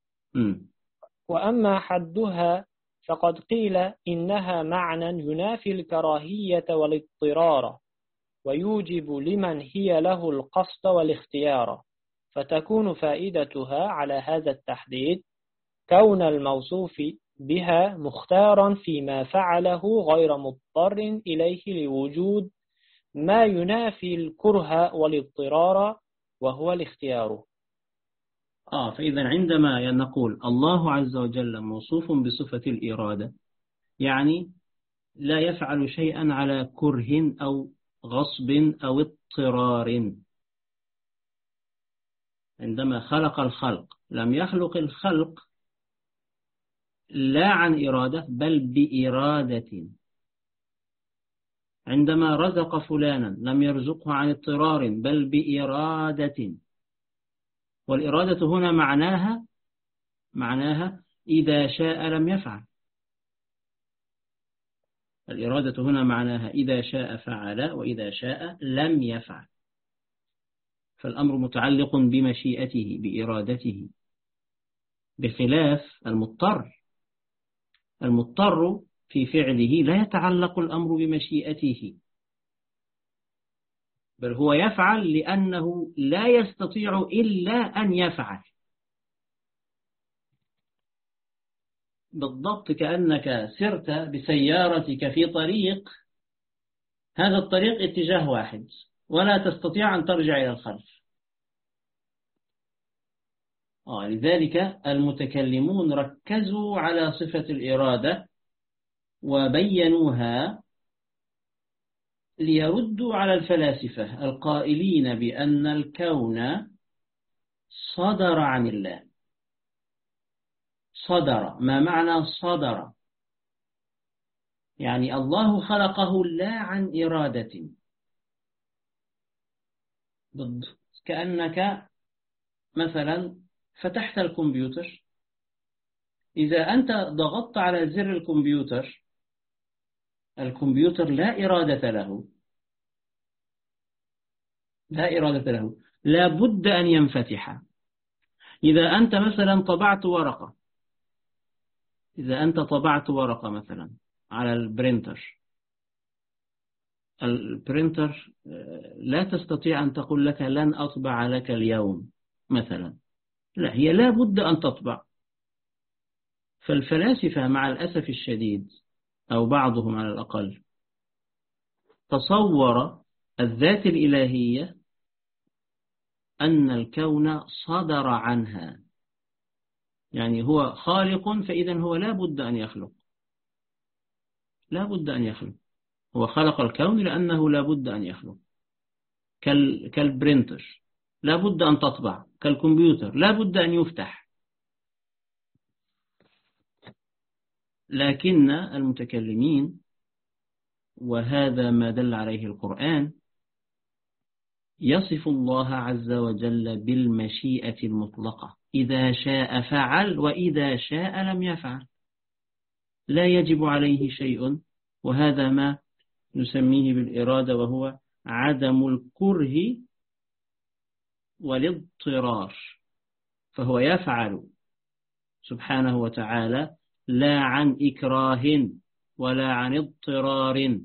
وأما حدها فقد قيل إنها معنى ينافي الكراهية والاضطرار، ويوجب لمن هي له القصد والاختيار، فتكون فائدتها على هذا التحديد كون الموصوف بها مختارا فيما فعله غير مضطر إليه لوجود ما ينافي الكره والاضطرار وهو الاختيار. فإذا عندما نقول الله عز وجل موصوف بصفة الإرادة، يعني لا يفعل شيئا على كره أو غصب أو اضطرار. عندما خلق الخلق لم يخلق الخلق لا عن إرادة بل بإرادة. عندما رزق فلانا لم يرزقه عن اضطرار بل بإرادة. والإرادة هنا معناها إذا شاء لم يفعل. الإرادة هنا معناها إذا شاء فعل وإذا شاء لم يفعل. فالأمر متعلق بمشيئته بإرادته، بخلاف المضطر في فعله لا يتعلق الأمر بمشيئته، بل هو يفعل لأنه لا يستطيع إلا أن يفعل. بالضبط كأنك سرت بسيارتك في طريق، هذا الطريق اتجاه واحد ولا تستطيع أن ترجع إلى الخلف. لذلك المتكلمون ركزوا على صفة الإرادة وبينوها ليردوا على الفلاسفة القائلين بأن الكون صدر عن الله. صدر، ما معنى صدر؟ يعني الله خلقه لا عن إرادة. كأنك مثلا فتحت الكمبيوتر، إذا أنت ضغطت على زر الكمبيوتر لا إرادة له، لا بد أن ينفتح. إذا أنت مثلا طبعت ورقة مثلا على البرينتر لا تستطيع أن تقول لك لن أطبع لك اليوم مثلا، لا، هي لا بد أن تطبع. فالفلاسفة مع الأسف الشديد أو بعضهم على الأقل تصور الذات الإلهية أن الكون صدر عنها، يعني هو خالق فإذا هو لا بد أن يخلق. هو خلق الكون لأنه لا بد أن يخلق. كالبرينتر لا بد أن تطبع، كالكمبيوتر لا بد أن يفتح. لكن المتكلمين، وهذا ما دل عليه القرآن، يصف الله عز وجل بالمشيئة المطلقة، إذا شاء فعل وإذا شاء لم يفعل، لا يجب عليه شيء. وهذا ما نسميه بالإرادة، وهو عدم الكره والاضطرار، فهو يفعل سبحانه وتعالى لا عن إكراه ولا عن اضطرار.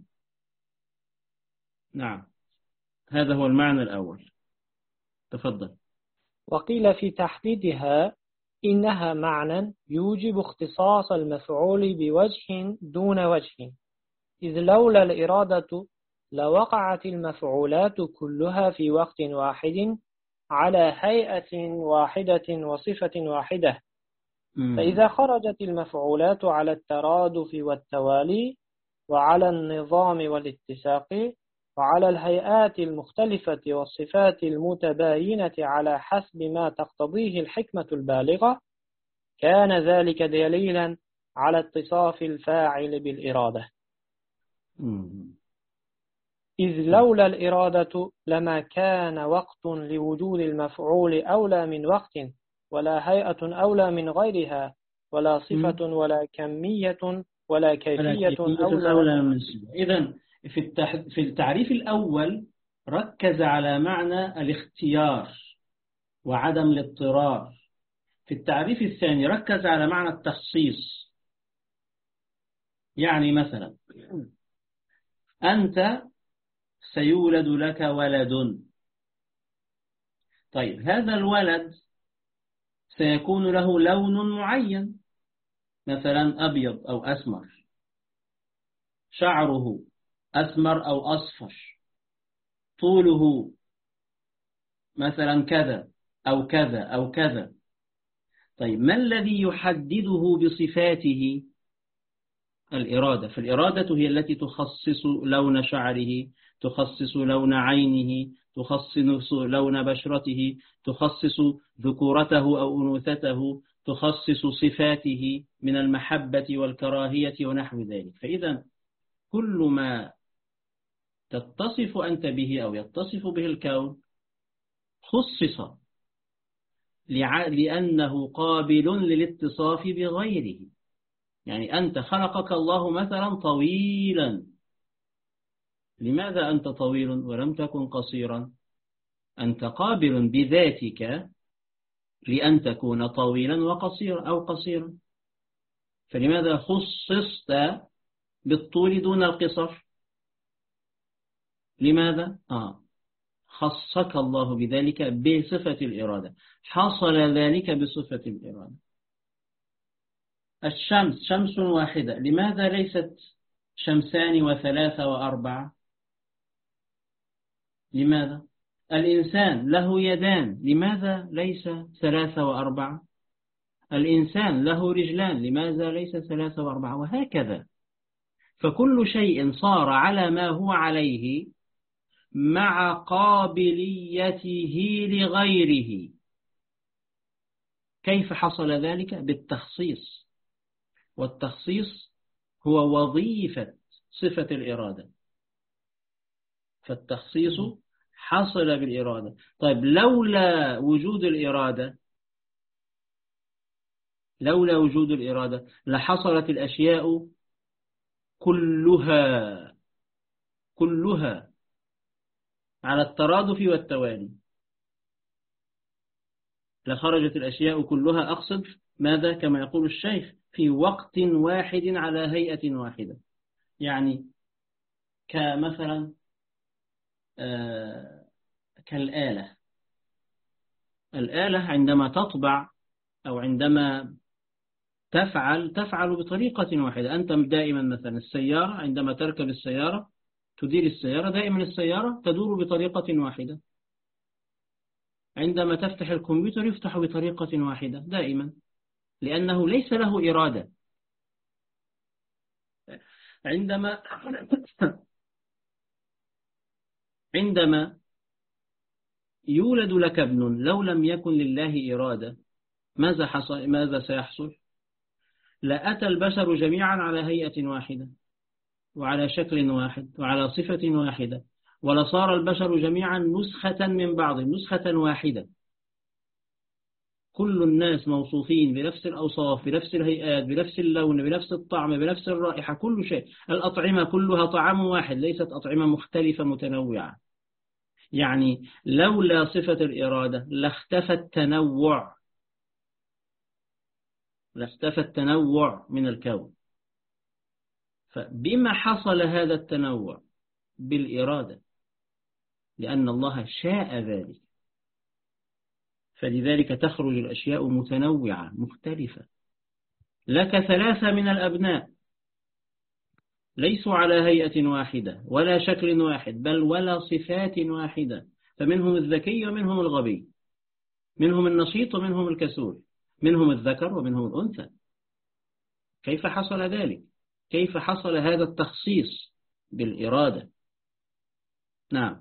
نعم، هذا هو المعنى الأول. تفضل. وقيل في تحديدها إنها معنى يوجب اختصاص المفعول بوجه دون وجه، إذ لولا الإرادة لوقعت المفعولات كلها في وقت واحد على هيئة واحدة وصفة واحدة. فإذا خرجت المفعولات على الترادف والتوالي وعلى النظام والاتساق وعلى الهيئات المختلفة والصفات المتباينة على حسب ما تقتضيه الحكمة البالغة، كان ذلك دليلا على اتصاف الفاعل بالإرادة. إذ لولا الإرادة لما كان وقت لوجود المفعول أولى من وقت، ولا هيئة أولى من غيرها، ولا صفة ولا كمية ولا كيفية أولى من صفة. إذن في التعريف الأول ركز على معنى الاختيار وعدم الاضطرار. في التعريف الثاني ركز على معنى التخصيص. يعني مثلا أنت سيولد لك ولد، طيب هذا الولد سيكون له لون معين، مثلا أبيض أو أسمر، شعره أسمر أو أصفر، طوله مثلا كذا أو كذا أو كذا. طيب ما الذي يحدده بصفاته؟ الإرادة. فالإرادة هي التي تخصص لون شعره، تخصص لون عينه، تخصص لون بشرته، تخصص ذكورته أو أنوثته، تخصص صفاته من المحبة والكراهية ونحو ذلك. فإذا كل ما تتصف أنت به أو يتصف به الكون خصص لأنه قابل للاتصاف بغيره. يعني أنت خلقك الله مثلا طويلا، لماذا أنت طويل ولم تكن قصيرا؟ أنت قابل بذاتك لأن تكون طويلا وقصيرا أو قصيرا، فلماذا خصصت بالطول دون القصر؟ لماذا؟ خصك الله بذلك بصفة الإرادة، حصل ذلك بصفة الإرادة. الشمس شمس واحدة، لماذا ليست شمسان وثلاثة وأربعة؟ لماذا؟ الإنسان له يدان، لماذا ليس ثلاثة وأربعة؟ الإنسان له رجلان، لماذا ليس ثلاثة وأربعة؟ وهكذا. فكل شيء صار على ما هو عليه مع قابليته لغيره. كيف حصل ذلك؟ بالتخصيص، والتخصيص هو وظيفة صفة الإرادة، فالتخصيص حصل بالإرادة. طيب لولا وجود الإرادة لحصلت الأشياء كلها على الترادف والتوالي، لخرجت الأشياء كلها، أقصد ماذا؟ كما يقول الشيخ، في وقت واحد على هيئة واحدة. يعني كمثلا كالآلة. الآلة عندما تطبع أو عندما تفعل بطريقة واحدة. أنت دائما مثلا السيارة، عندما تركب السيارة تدير السيارة، دائما السيارة تدور بطريقة واحدة. عندما تفتح الكمبيوتر يفتح بطريقة واحدة دائما، لأنه ليس له إرادة. عندما يولد لك ابن لو لم يكن لله إرادة ماذا سيحصل؟ لأتى البشر جميعا على هيئة واحدة وعلى شكل واحد وعلى صفة واحدة، ولصار البشر جميعا نسخة من بعض، نسخة واحدة، كل الناس موصوفين بنفس الأوصاف، بنفس الهيئات، بنفس اللون، بنفس الطعم، بنفس الرائحة، كل شيء. الأطعمة كلها طعام واحد، ليست أطعمة مختلفة متنوعة. يعني لولا صفة الإرادة لاختفى التنوع من الكون. فبما حصل هذا التنوع؟ بالإرادة، لأن الله شاء ذلك، فلذلك تخرج الأشياء متنوعة مختلفة. لك 3 من الأبناء ليسوا على هيئة واحدة ولا شكل واحد، بل ولا صفات واحدة، فمنهم الذكي ومنهم الغبي، منهم النشيط ومنهم الكسول، منهم الذكر ومنهم الأنثى. كيف حصل ذلك؟ كيف حصل هذا التخصيص بالإرادة؟ نعم.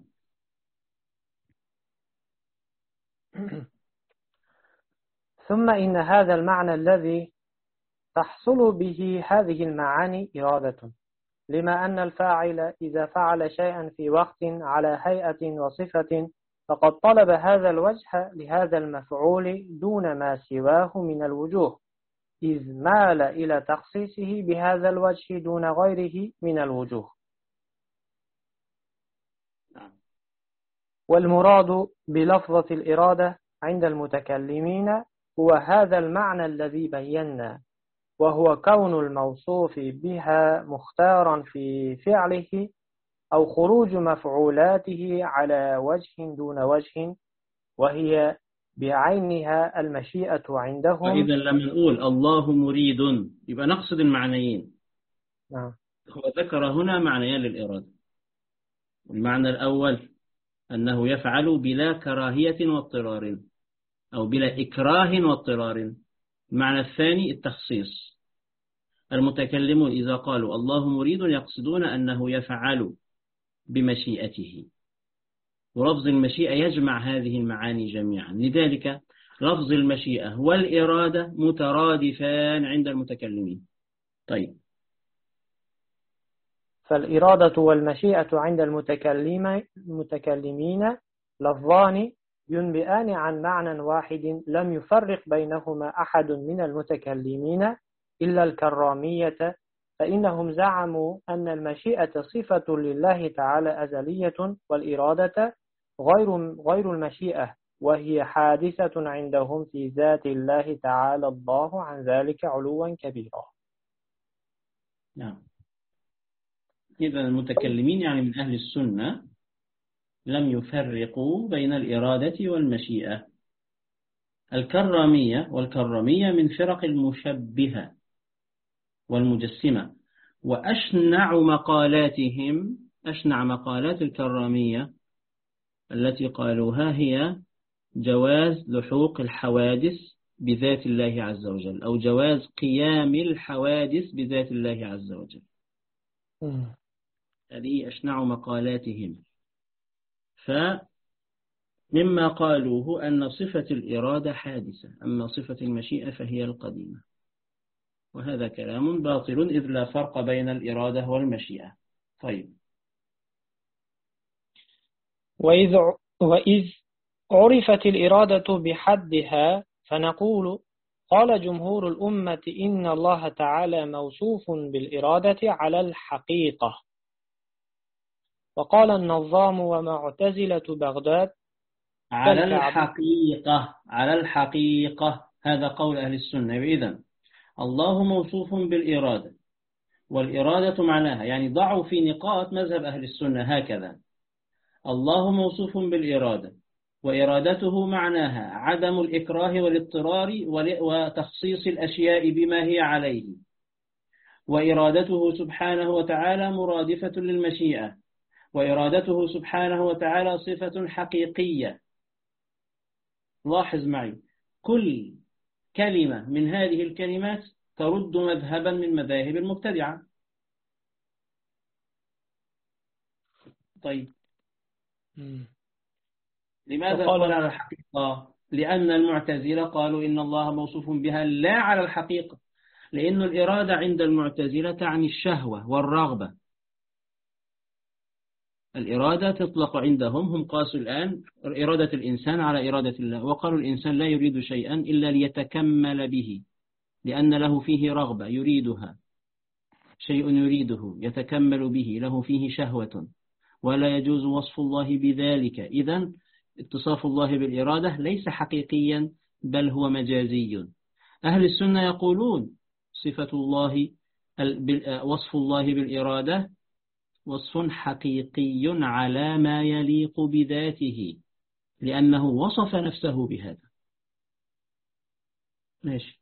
ثم إن هذا المعنى الذي تحصل به هذه المعاني إرادة، لما أن الفاعل إذا فعل شيئا في وقت على هيئة وصفة فقد طلب هذا الوجه لهذا المفعول دون ما سواه من الوجوه، إذ مال إلى تخصيصه بهذا الوجه دون غيره من الوجوه. والمراد بلفظة الإرادة عند المتكلمين هو هذا المعنى الذي بينا، وهو كون الموصوف بها مختارا في فعله أو خروج مفعولاته على وجه دون وجه، وهي بعينها المشيئة عندهم. وإذا لما نقول الله مريد يبقى نقصد المعنيين. نعم. هو ذكر هنا معنيان للإرادة. المعنى الأول أنه يفعل بلا كراهية واضطرار، أو بلا إكراه واضطرار. المعنى الثاني التخصيص. المتكلمون إذا قالوا الله مريد يقصدون أنه يفعل بمشيئته، ولفظ المشيئة يجمع هذه المعاني جميعا. لذلك لفظ المشيئة والإرادة مترادفان عند المتكلمين. طيب، فالإرادة والمشيئة عند المتكلمين لفظان ينبئان عن معنى واحد لم يفرق بينهما أحد من المتكلمين إلا الكرامية، فإنهم زعموا أن المشيئة صفة لله تعالى أزلية، والإرادة غير المشيئة، وهي حادثة عندهم في ذات الله تعالى الله عن ذلك علوا كبيرا. نعم. إذا المتكلمين يعني من أهل السنة لم يفرقوا بين الإرادة والمشيئة. والكرامية من فرق المشبهة والمجسمة، وأشنع مقالات الكرامية التي قالوها هي جواز لحوق الحوادث بذات الله عز وجل، أو جواز قيام الحوادث بذات الله عز وجل. هذه أشنع مقالاتهم. فمما قالوه أن صفة الإرادة حادثة، أما صفة المشيئة فهي القديمة، وهذا كلام باطل، إذ لا فرق بين الإرادة والمشيئة. طيب، وإذ عرفت الإرادة بحدها فنقول قال جمهور الأمة إن الله تعالى موصوف بالإرادة على الحقيقة. وقال النظام ومعتزلة بغداد على الحقيقة هذا قول أهل السنة. إذن الله موصوف بالإرادة، والإرادة معناها، يعني ضعوا في نقاط مذهب أهل السنة هكذا: الله موصوف بالإرادة، وإرادته معناها عدم الإكراه والاضطرار وتخصيص الأشياء بما هي عليه، وإرادته سبحانه وتعالى مرادفة للمشيئة، وإرادته سبحانه وتعالى صفة حقيقية. لاحظ معي، كل كلمة من هذه الكلمات ترد مذهبا من مذاهب المبتدعة. طيب، لماذا وقال يقول على الحقيقة؟ لأن المعتزلة قالوا إن الله موصوف بها لا على الحقيقة، لأن الإرادة عند المعتزلة تعني الشهوة والرغبة. الإرادة تطلق عندهم، هم قاسوا الآن إرادة الإنسان على إرادة الله، وقالوا الإنسان لا يريد شيئا إلا ليتكمل به، لأن له فيه رغبة يريدها، شيء يريده يتكمل به، له فيه شهوة، ولا يجوز وصف الله بذلك. إذن اتصاف الله بالإرادة ليس حقيقيا بل هو مجازي. أهل السنة يقولون صفة الله وصف الله بالإرادة وصف حقيقي على ما يليق بذاته، لأنه وصف نفسه بهذا. ماشي.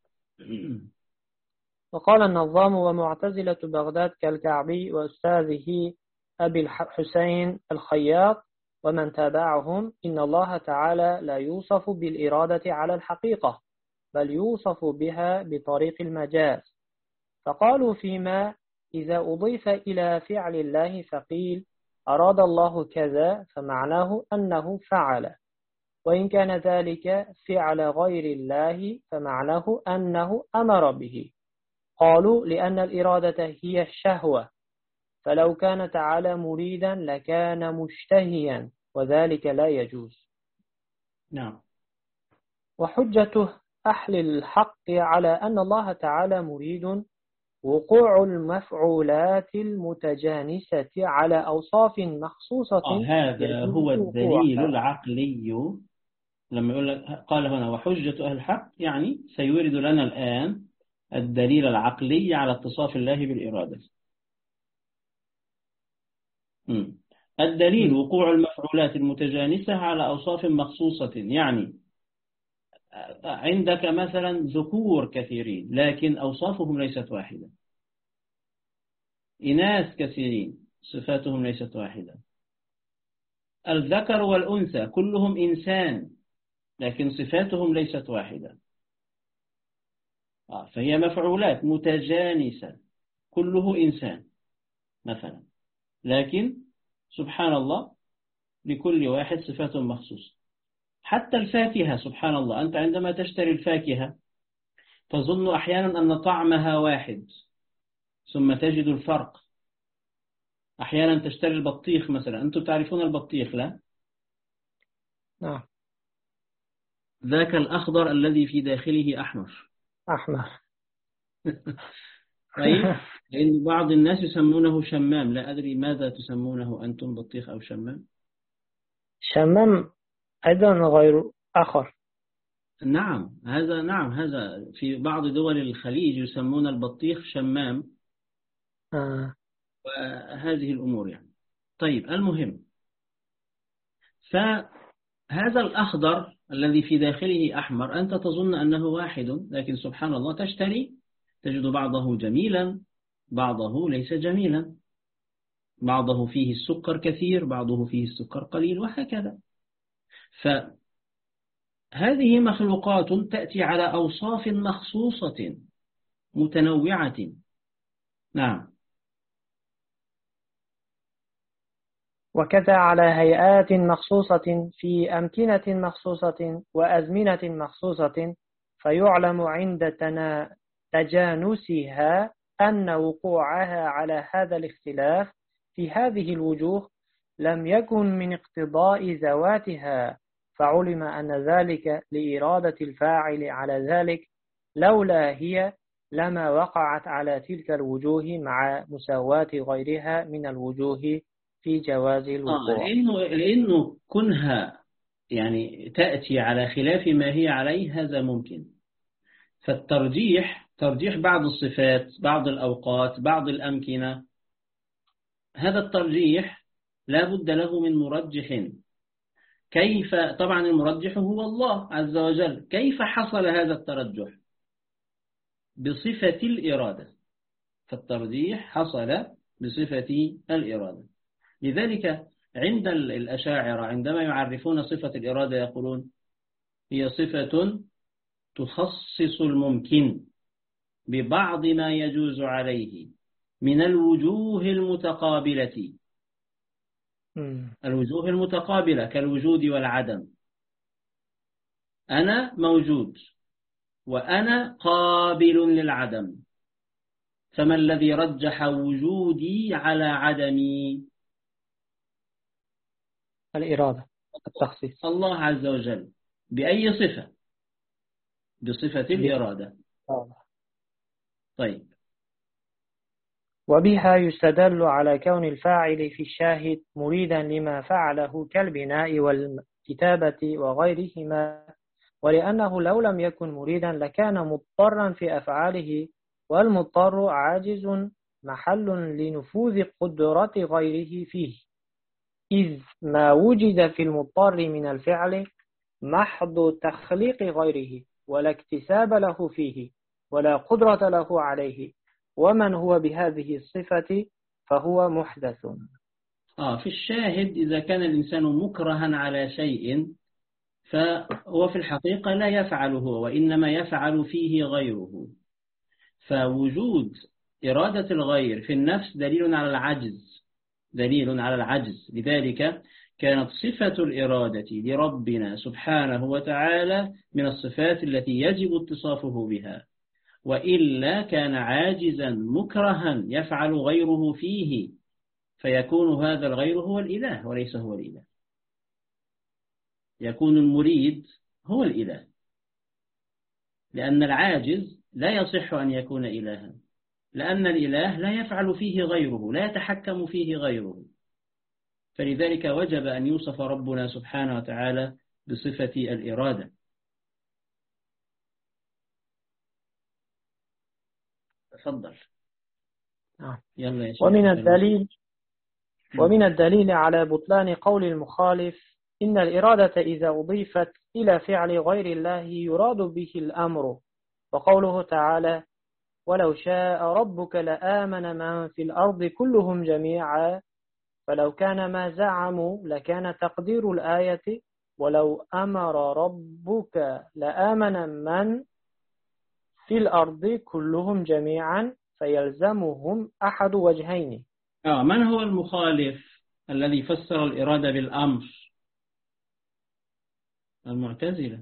وقال النظام ومعتزلة بغداد كالكعبي وأستاذه أبي الحسين الخياط ومن تابعهم إن الله تعالى لا يوصف بالإرادة على الحقيقة، بل يوصف بها بطريق المجاز. فقالوا فيما إذا أضيف إلى فعل الله فقيل أراد الله كذا فمعناه أنه فعل، وإن كان ذلك فعل غير الله فمعناه أنه أمر به. قالوا لأن الإرادة هي الشهوة، فلو كان تعالى مريدا لكان مشتهيا، وذلك لا يجوز. نعم. وحجة أهل الحق على أن الله تعالى مريد وقوع المفعولات المتجانسة على أوصاف مخصوصة. هذا هو الدليل وقوعها. العقلي. لما يقول لك قال هنا وحجة أهل الحق، يعني سيورد لنا الآن الدليل العقلي على اتصاف الله بالإرادة. الدليل وقوع المفعولات المتجانسة على أوصاف مخصوصة، يعني عندك مثلا ذكور كثيرين لكن أوصافهم ليست واحدة، إناث كثيرين صفاتهم ليست واحدة، الذكر والأنثى كلهم إنسان لكن صفاتهم ليست واحدة. فهي مفعولات متجانسة، كله إنسان مثلا، لكن سبحان الله لكل واحد صفات مخصوصة. حتى الفاكهة سبحان الله، أنت عندما تشتري الفاكهة تظن أحيانا أن طعمها واحد ثم تجد الفرق. أحيانا تشتري البطيخ مثلا، أنتم تعرفون البطيخ لا؟ نعم. ذاك الأخضر الذي في داخله أحمر. أحمر. طيب، لأن بعض الناس يسمونه شمام، لا أدري ماذا تسمونه أنتم، بطيخ أو شمام؟ شمام أيضا غير آخر. نعم هذا في بعض دول الخليج يسمون البطيخ شمام. وهذه الأمور يعني. طيب المهم، فهذا الأخضر الذي في داخله أحمر أنت تظن أنه واحد، لكن سبحان الله تشتري تجد بعضه جميلا بعضه ليس جميلا، بعضه فيه السكر كثير بعضه فيه السكر قليل، وهكذا. فهذه مخلوقات تأتي على أوصاف مخصوصة متنوعة. نعم. وكذا على هيئات مخصوصة في أمكنة مخصوصة وأزمنة مخصوصة، فيعلم عند تجانسها أن وقوعها على هذا الاختلاف في هذه الوجوه لم يكن من اقتضاء ذواتها، فعلم أن ذلك لإرادة الفاعل على ذلك، لولا هي لما وقعت على تلك الوجوه مع مساواة غيرها من الوجوه في جواز الوقوع. لأنه كونها يعني تأتي على خلاف ما هي عليه هذا ممكن. فالترجيح ترجيح بعض الصفات بعض الأوقات بعض الأمكنة، هذا الترجيح لا بد له من مرجح. كيف؟ طبعا المرجح هو الله عز وجل. كيف حصل هذا الترجح؟ بصفة الإرادة. فالترجيح حصل بصفة الإرادة. لذلك عند الأشاعرة عندما يعرفون صفة الإرادة يقولون هي صفة تخصص الممكن ببعض ما يجوز عليه من الوجوه المتقابلة. الوجوه المتقابلة كالوجود والعدم، أنا موجود وأنا قابل للعدم، فما الذي رجح وجودي على عدمي؟ الإرادة، التخصيص. الله عز وجل. بأي صفة؟ بصفة الإرادة. طيب. وبها يستدل على كون الفاعل في الشاهد مريدا لما فعله كالبناء والكتابة وغيرهما، ولأنه لو لم يكن مريدا لكان مضطرا في أفعاله، والمضطر عاجز محل لنفوذ قدرة غيره فيه، إذ ما وجد في المضطر من الفعل محض تخليق غيره، ولا اكتساب له فيه، ولا قدرة له عليه، ومن هو بهذه الصفة فهو محدث. في الشاهد إذا كان الإنسان مكرها على شيء فهو في الحقيقة لا يفعل هو، وإنما يفعل فيه غيره. فوجود إرادة الغير في النفس دليل على العجز، دليل على العجز. لذلك كانت صفة الإرادة لربنا سبحانه وتعالى من الصفات التي يجب اتصافه بها، وإلا كان عاجزا مكرها يفعل غيره فيه، فيكون هذا الغير هو الإله وليس هو الإله، يكون المريد هو الإله، لأن العاجز لا يصح أن يكون إلها، لأن الإله لا يفعل فيه غيره، لا يتحكم فيه غيره. فلذلك وجب أن يوصف ربنا سبحانه وتعالى بصفة الإرادة. تفضل. يلا يا شيخ. ومن الدليل على بطلان قول المخالف إن الإرادة إذا أضيفت إلى فعل غير الله يراد به الأمر، وقوله تعالى ولو شاء ربك لآمن من في الأرض كلهم جميعا، فلو كان ما زعموا لكان تقدير الآية ولو أمر ربك لآمن من في الأرض كلهم جميعا، فيلزمهم أحد وجهين. من هو المخالف الذي فسر الإرادة بالأمر؟ المعتزلة.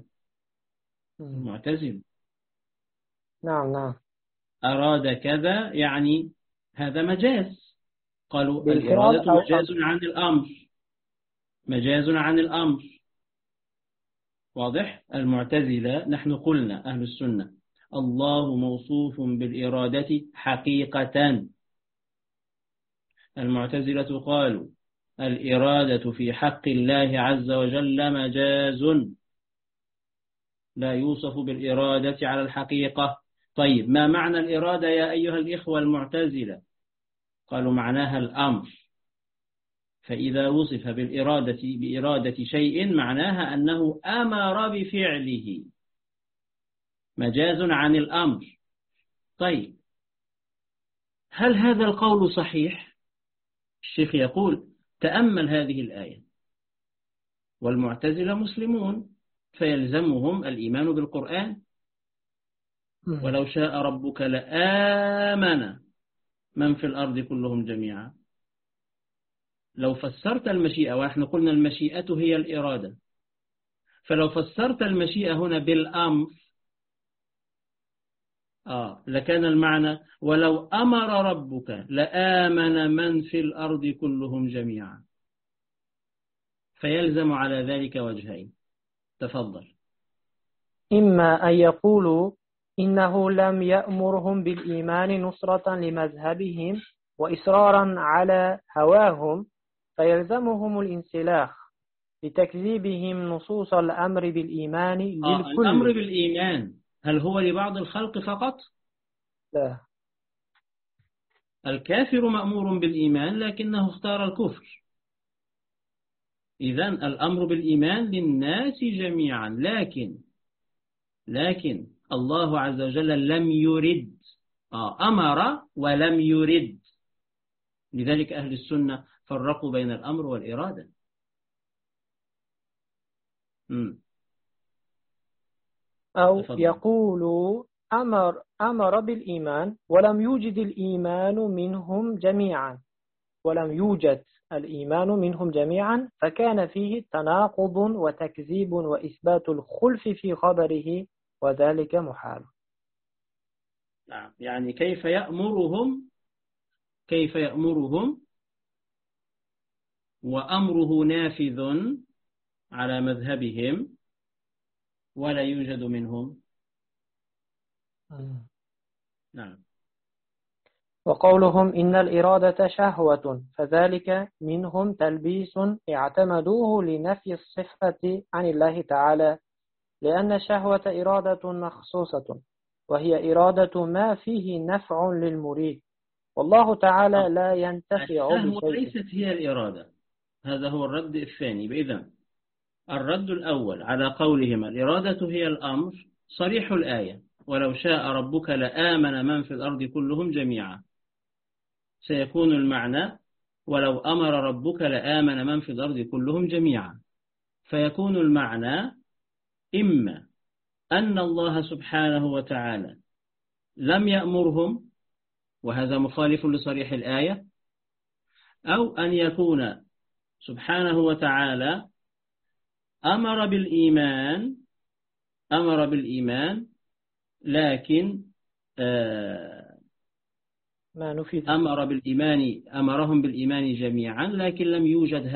نعم. أراد كذا يعني هذا مجاز، قالوا الإرادة مجاز عن الأمر، مجاز عن الأمر. واضح؟ المعتزلة نحن قلنا أهل السنة الله موصوف بالإرادة حقيقة. المعتزلة قالوا الإرادة في حق الله عز وجل مجاز لا يوصف بالإرادة على الحقيقة. طيب، ما معنى الإرادة يا أيها الإخوة المعتزلة؟ قالوا معناها الأمر، فإذا وصف بإرادة شيء معناها أنه أمر بفعله، مجاز عن الأمر. طيب، هل هذا القول صحيح؟ الشيخ يقول تأمل هذه الآية، والمعتزلة مسلمون فيلزمهم الإيمان بالقرآن، ولو شاء ربك لآمن من في الأرض كلهم جميعا. لو فسرت المشيئة، ونحن قلنا المشيئة هي الإرادة، فلو فسرت المشيئة هنا بالأمر لكان المعنى ولو أمر ربك لآمن من في الأرض كلهم جميعا، فيلزم على ذلك وجهين. تفضل. إما أن يقولوا إنه لم يأمرهم بالإيمان نصرة لمذهبهم وإصرارا على هواهم، فيلزمهم الانسلاخ لتكذيبهم نصوص الأمر بالإيمان للكل. الأمر بالإيمان هل هو لبعض الخلق فقط؟ لا، الكافر مأمور بالإيمان لكنه اختار الكفر. إذن الأمر بالإيمان للناس جميعا، لكن الله عز وجل لم يرد، أمر ولم يرد. لذلك أهل السنة فرقوا بين الأمر والإرادة. أو يقولوا أمر بالإيمان ولم يوجد الإيمان منهم جميعا، ولم يوجد الإيمان منهم جميعا فكان فيه تناقض وتكذيب وإثبات الخلف في خبره وذلك محال. نعم، يعني كيف يأمرهم وأمره نافذ على مذهبهم ولا يوجد منهم. نعم. وقولهم إن الإرادة شهوة فذلك منهم تلبيس اعتمدوه لنفي الصفة عن الله تعالى، لأن الشهوة إرادة مخصوصة وهي إرادة ما فيه نفع للمريد، والله تعالى لا ينتفع الشهوة بشيء. ليست هي الإرادة. هذا هو الرد الثاني. بإذن الرد الأول على قولهم الإرادة هي الأمر صريح الآية: ولو شاء ربك لآمن من في الأرض كلهم جميعا. سيكون المعنى ولو أمر ربك لآمن من في الأرض كلهم جميعا، فيكون المعنى إما أن الله سبحانه وتعالى لم يأمرهم وهذا مخالف لصريح الآية، أو أن يكون سبحانه وتعالى أمر بالإيمان لكن ما نفيد أمرهم بالإيمان جميعا لكن لم يوجد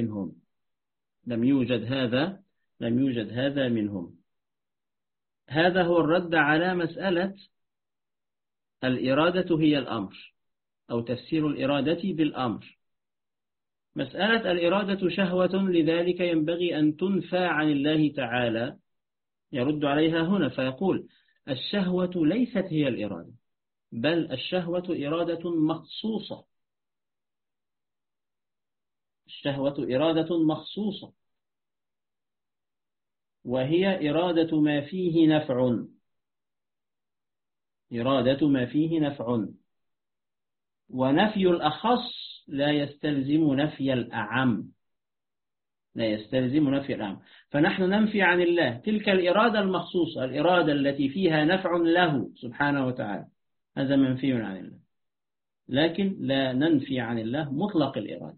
هذا منهم. هذا هو الرد على مسألة الإرادة هي الأمر أو تفسير الإرادة بالأمر. مسألة الإرادة شهوة لذلك ينبغي أن تنفى عن الله تعالى. يرد عليها هنا فيقول الشهوة ليست هي الإرادة، بل الشهوة إرادة مخصوصة. وهي إرادة ما فيه نفع. ونفي الأخص لا يستلزم نفي الأعم. فنحن ننفي عن الله تلك الإرادة المخصوصة، الإرادة التي فيها نفع له سبحانه وتعالى، هذا منفي عن الله، لكن لا ننفي عن الله مطلق الإرادة.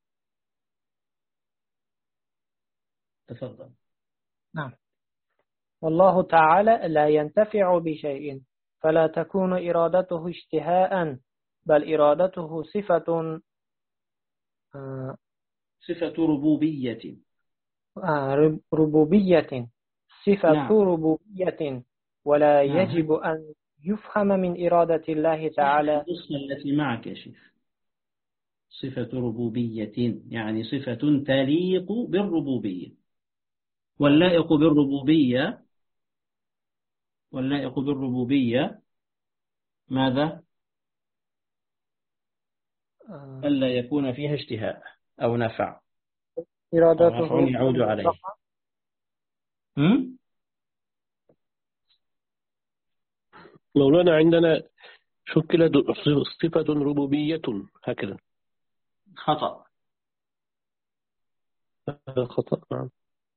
تفضل. نعم. والله تعالى لا ينتفع بشيء فلا تكون إرادته اشتهاء، بل إرادته صفة ربوبية. نعم. ربوبية، ولا نعم. يجب أن يفهم من إرادة الله تعالى. النسخة التي معك يا شيخ صفة ربوبية، يعني صفة تليق بالربوبية. واللائق بالربوبية ماذا؟ ألا يكون فيها اشتهاء أو نفع إرادته يعود عليه. مولانا عندنا شكلت صفة ربوبية هكذا. خطأ. نعم.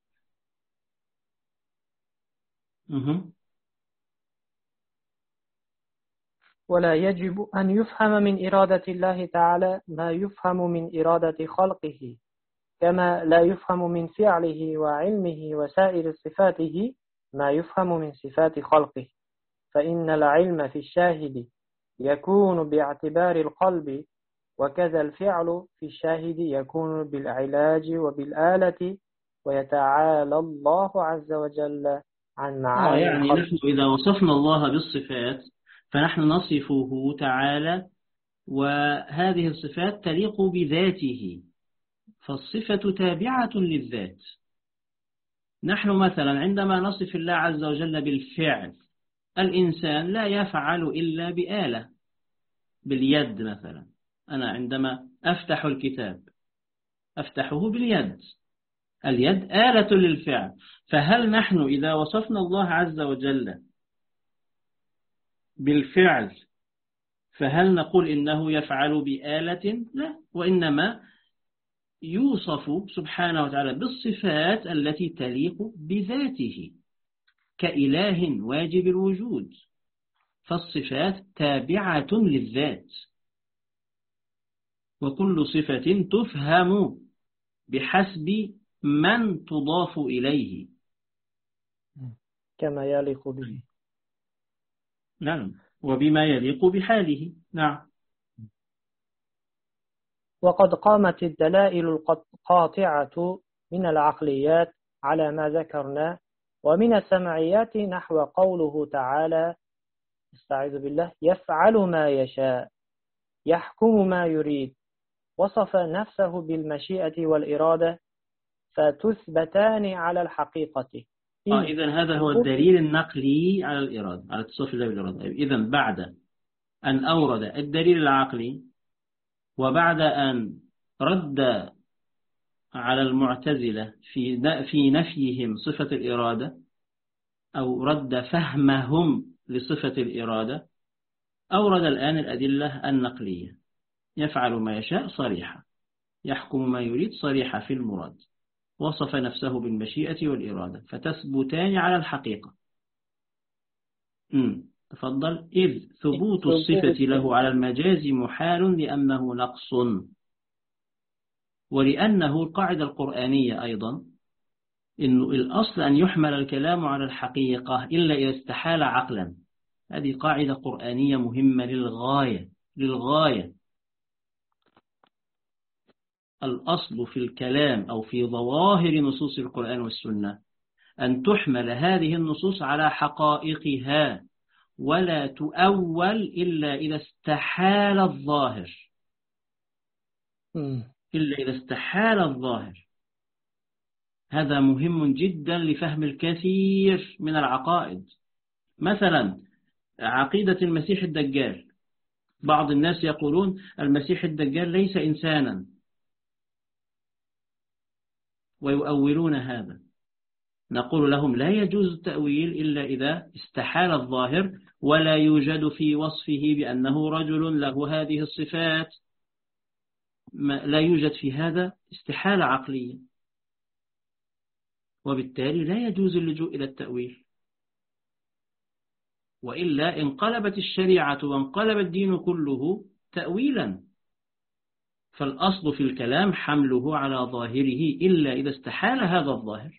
ولا يجب أن يفهم من إرادة الله تعالى ما يفهم من إرادة خلقه، كما لا يفهم من فعله وعلمه وسائر صفاته ما يفهم من صفات خلقه. فإن العلم في الشاهد يكون باعتبار القلب، وكذا الفعل في الشاهد يكون بالعلاج وبالآلة، ويتعالى الله عز وجل عن معاني يعني الخلق. نحن إذا وصفنا الله بالصفات فنحن نصفه تعالى وهذه الصفات تليق بذاته، فالصفة تابعة للذات. نحن مثلا عندما نصف الله عز وجل بالفعل، الإنسان لا يفعل إلا بآلة، باليد مثلا. أنا عندما أفتح الكتاب أفتحه باليد، اليد آلة للفعل. فهل نحن إذا وصفنا الله عز وجل بالفعل فهل نقول إنه يفعل بآلة؟ لا، وإنما يوصف سبحانه وتعالى بالصفات التي تليق بذاته كإله واجب الوجود، فالصفات تابعة للذات. وكل صفة تفهم بحسب من تضاف إليه. كما يليق به. نعم، وبما يليق بحاله. نعم. وقد قامت الدلائل القاطعة من العقليات على ما ذكرنا، ومن السمعيات نحو قوله تعالى استعيذ بالله يفعل ما يشاء يحكم ما يريد، وصف نفسه بالمشيئة والإرادة فتثبتان على الحقيقة. إذن هذا هو الدليل النقلي على الإرادة، على اتصاف الله بالإرادة. إذن بعد أن أورد الدليل العقلي، وبعد أن رد على المعتزلة في نفيهم صفة الإرادة، أو رد فهمهم لصفة الإرادة، أورد الآن الأدلة النقلية. يفعل ما يشاء صريحة، يحكم ما يريد صريحة في المراد، وصف نفسه بالمشيئة والإرادة فتثبتان على الحقيقة. تفضل. إذ ثبوت الصفة له على المجاز محال لأنه نقص، ولأنه القاعدة القرآنية أيضا إنه الأصل أن يحمل الكلام على الحقيقة إلا إذا استحال عقلا. هذه قاعدة قرآنية مهمة للغاية. الأصل في الكلام أو في ظواهر نصوص القرآن والسنة أن تحمل هذه النصوص على حقائقها، ولا تؤول إلا إذا استحال الظاهر. هذا مهم جدا لفهم الكثير من العقائد. مثلا عقيدة المسيح الدجال، بعض الناس يقولون المسيح الدجال ليس إنسانا، ويؤولون هذا. نقول لهم لا يجوز التأويل إلا إذا استحال الظاهر، ولا يوجد في وصفه بأنه رجل له هذه الصفات، لا يوجد في هذا استحالة عقلية، وبالتالي لا يجوز اللجوء إلى التأويل، وإلا انقلبت الشريعة وانقلب الدين كله تأويلا. فالأصل في الكلام حمله على ظاهره إلا إذا استحال هذا الظاهر.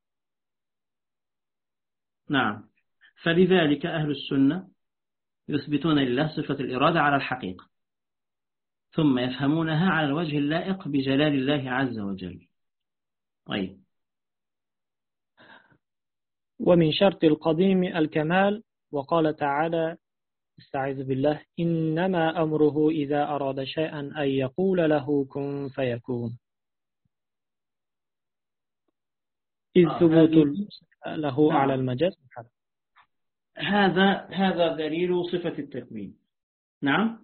نعم. فلذلك أهل السنة يثبتون لله صفة الإرادة على الحقيقة، ثم يفهمونها على الوجه اللائق بجلال الله عز وجل. طيب. ومن شرط القديم الكمال، وقال تعالى استعيذ بالله إنما أمره إذا أراد شيئا أن يقول له كن فيكون. إذ ثبوت له على المجاز. هذا دليل صفة التكوين. نعم.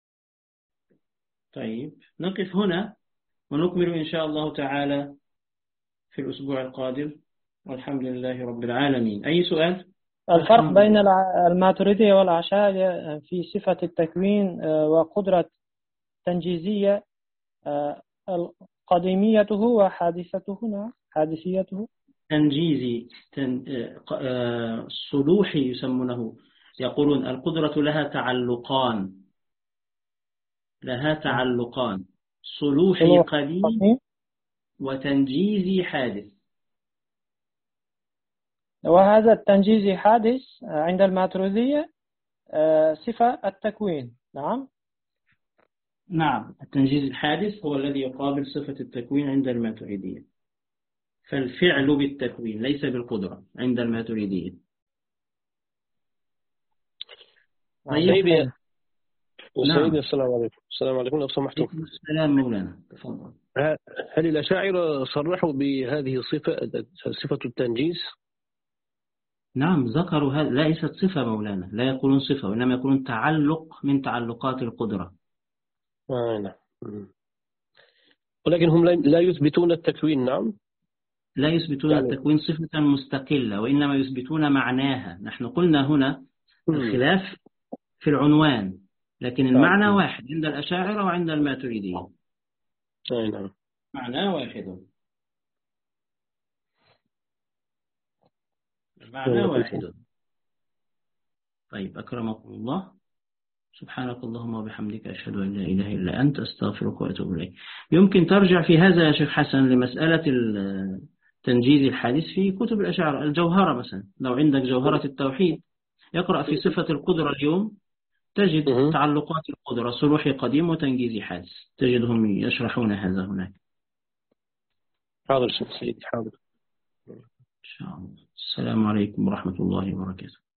طيب، نقف هنا ونكمل إن شاء الله تعالى في الأسبوع القادم، والحمد لله رب العالمين. أي سؤال؟ الفرق بين الماتريدية والأشاعرة في صفة التكوين وقدرة تنجيزية، قديميته وحادثته. حادثيته تنجيزي، صلوحي يسمونه، يقولون القدرة لها تعلقان، صلوحي قديم وتنجيزي حادث. وهذا التنجيزي حادث عند الماتريدية صفة التكوين. نعم، التنجيز الحادث هو الذي يقابل صفة التكوين عند الماتريدية. فالفعل بالتكوين ليس بالقدرة عند الماتريدية. طيب. نعم. السلام عليكم. السلام عليكم لو سمحتم. السلام مولانا، تفضل. هل الأشاعرة صرحوا بهذه الصفة، صفة التنجيز؟ نعم، ذكروا هذا. ليست صفة مولانا، لا يقولون صفة، وإنما يقولون تعلق من تعلقات القدرة. نعم. ولكن هم لا يثبتون التكوين. نعم، لا يثبتون التكوين صفة مستقلة، وإنما يثبتون معناها. نحن قلنا هنا الخلاف في العنوان، لكن المعنى واحد عند الأشاعرة وعند الماتريدية. نعم، معنى واحد. المعنى واحد. طيب، أكرمكم الله. سبحانك اللهم وبحمدك أشهد أن لا إله إلا أنت أستغفرك وأتوب إليك. يمكن ترجع في هذا يا شيخ حسن لمسألة تنجيز الحديث في كتب الأشاعرة. الجوهرة مثلا، لو عندك جوهرة التوحيد يقرأ في صفة القدرة اليوم، تجد تعلقات القدرة صلوحي قديم وتنجيزي حادث، تجدهم يشرحون هذا هناك. حاضر شيخ سيدي، حاضر. إن شاء الله. السلام عليكم ورحمة الله وبركاته.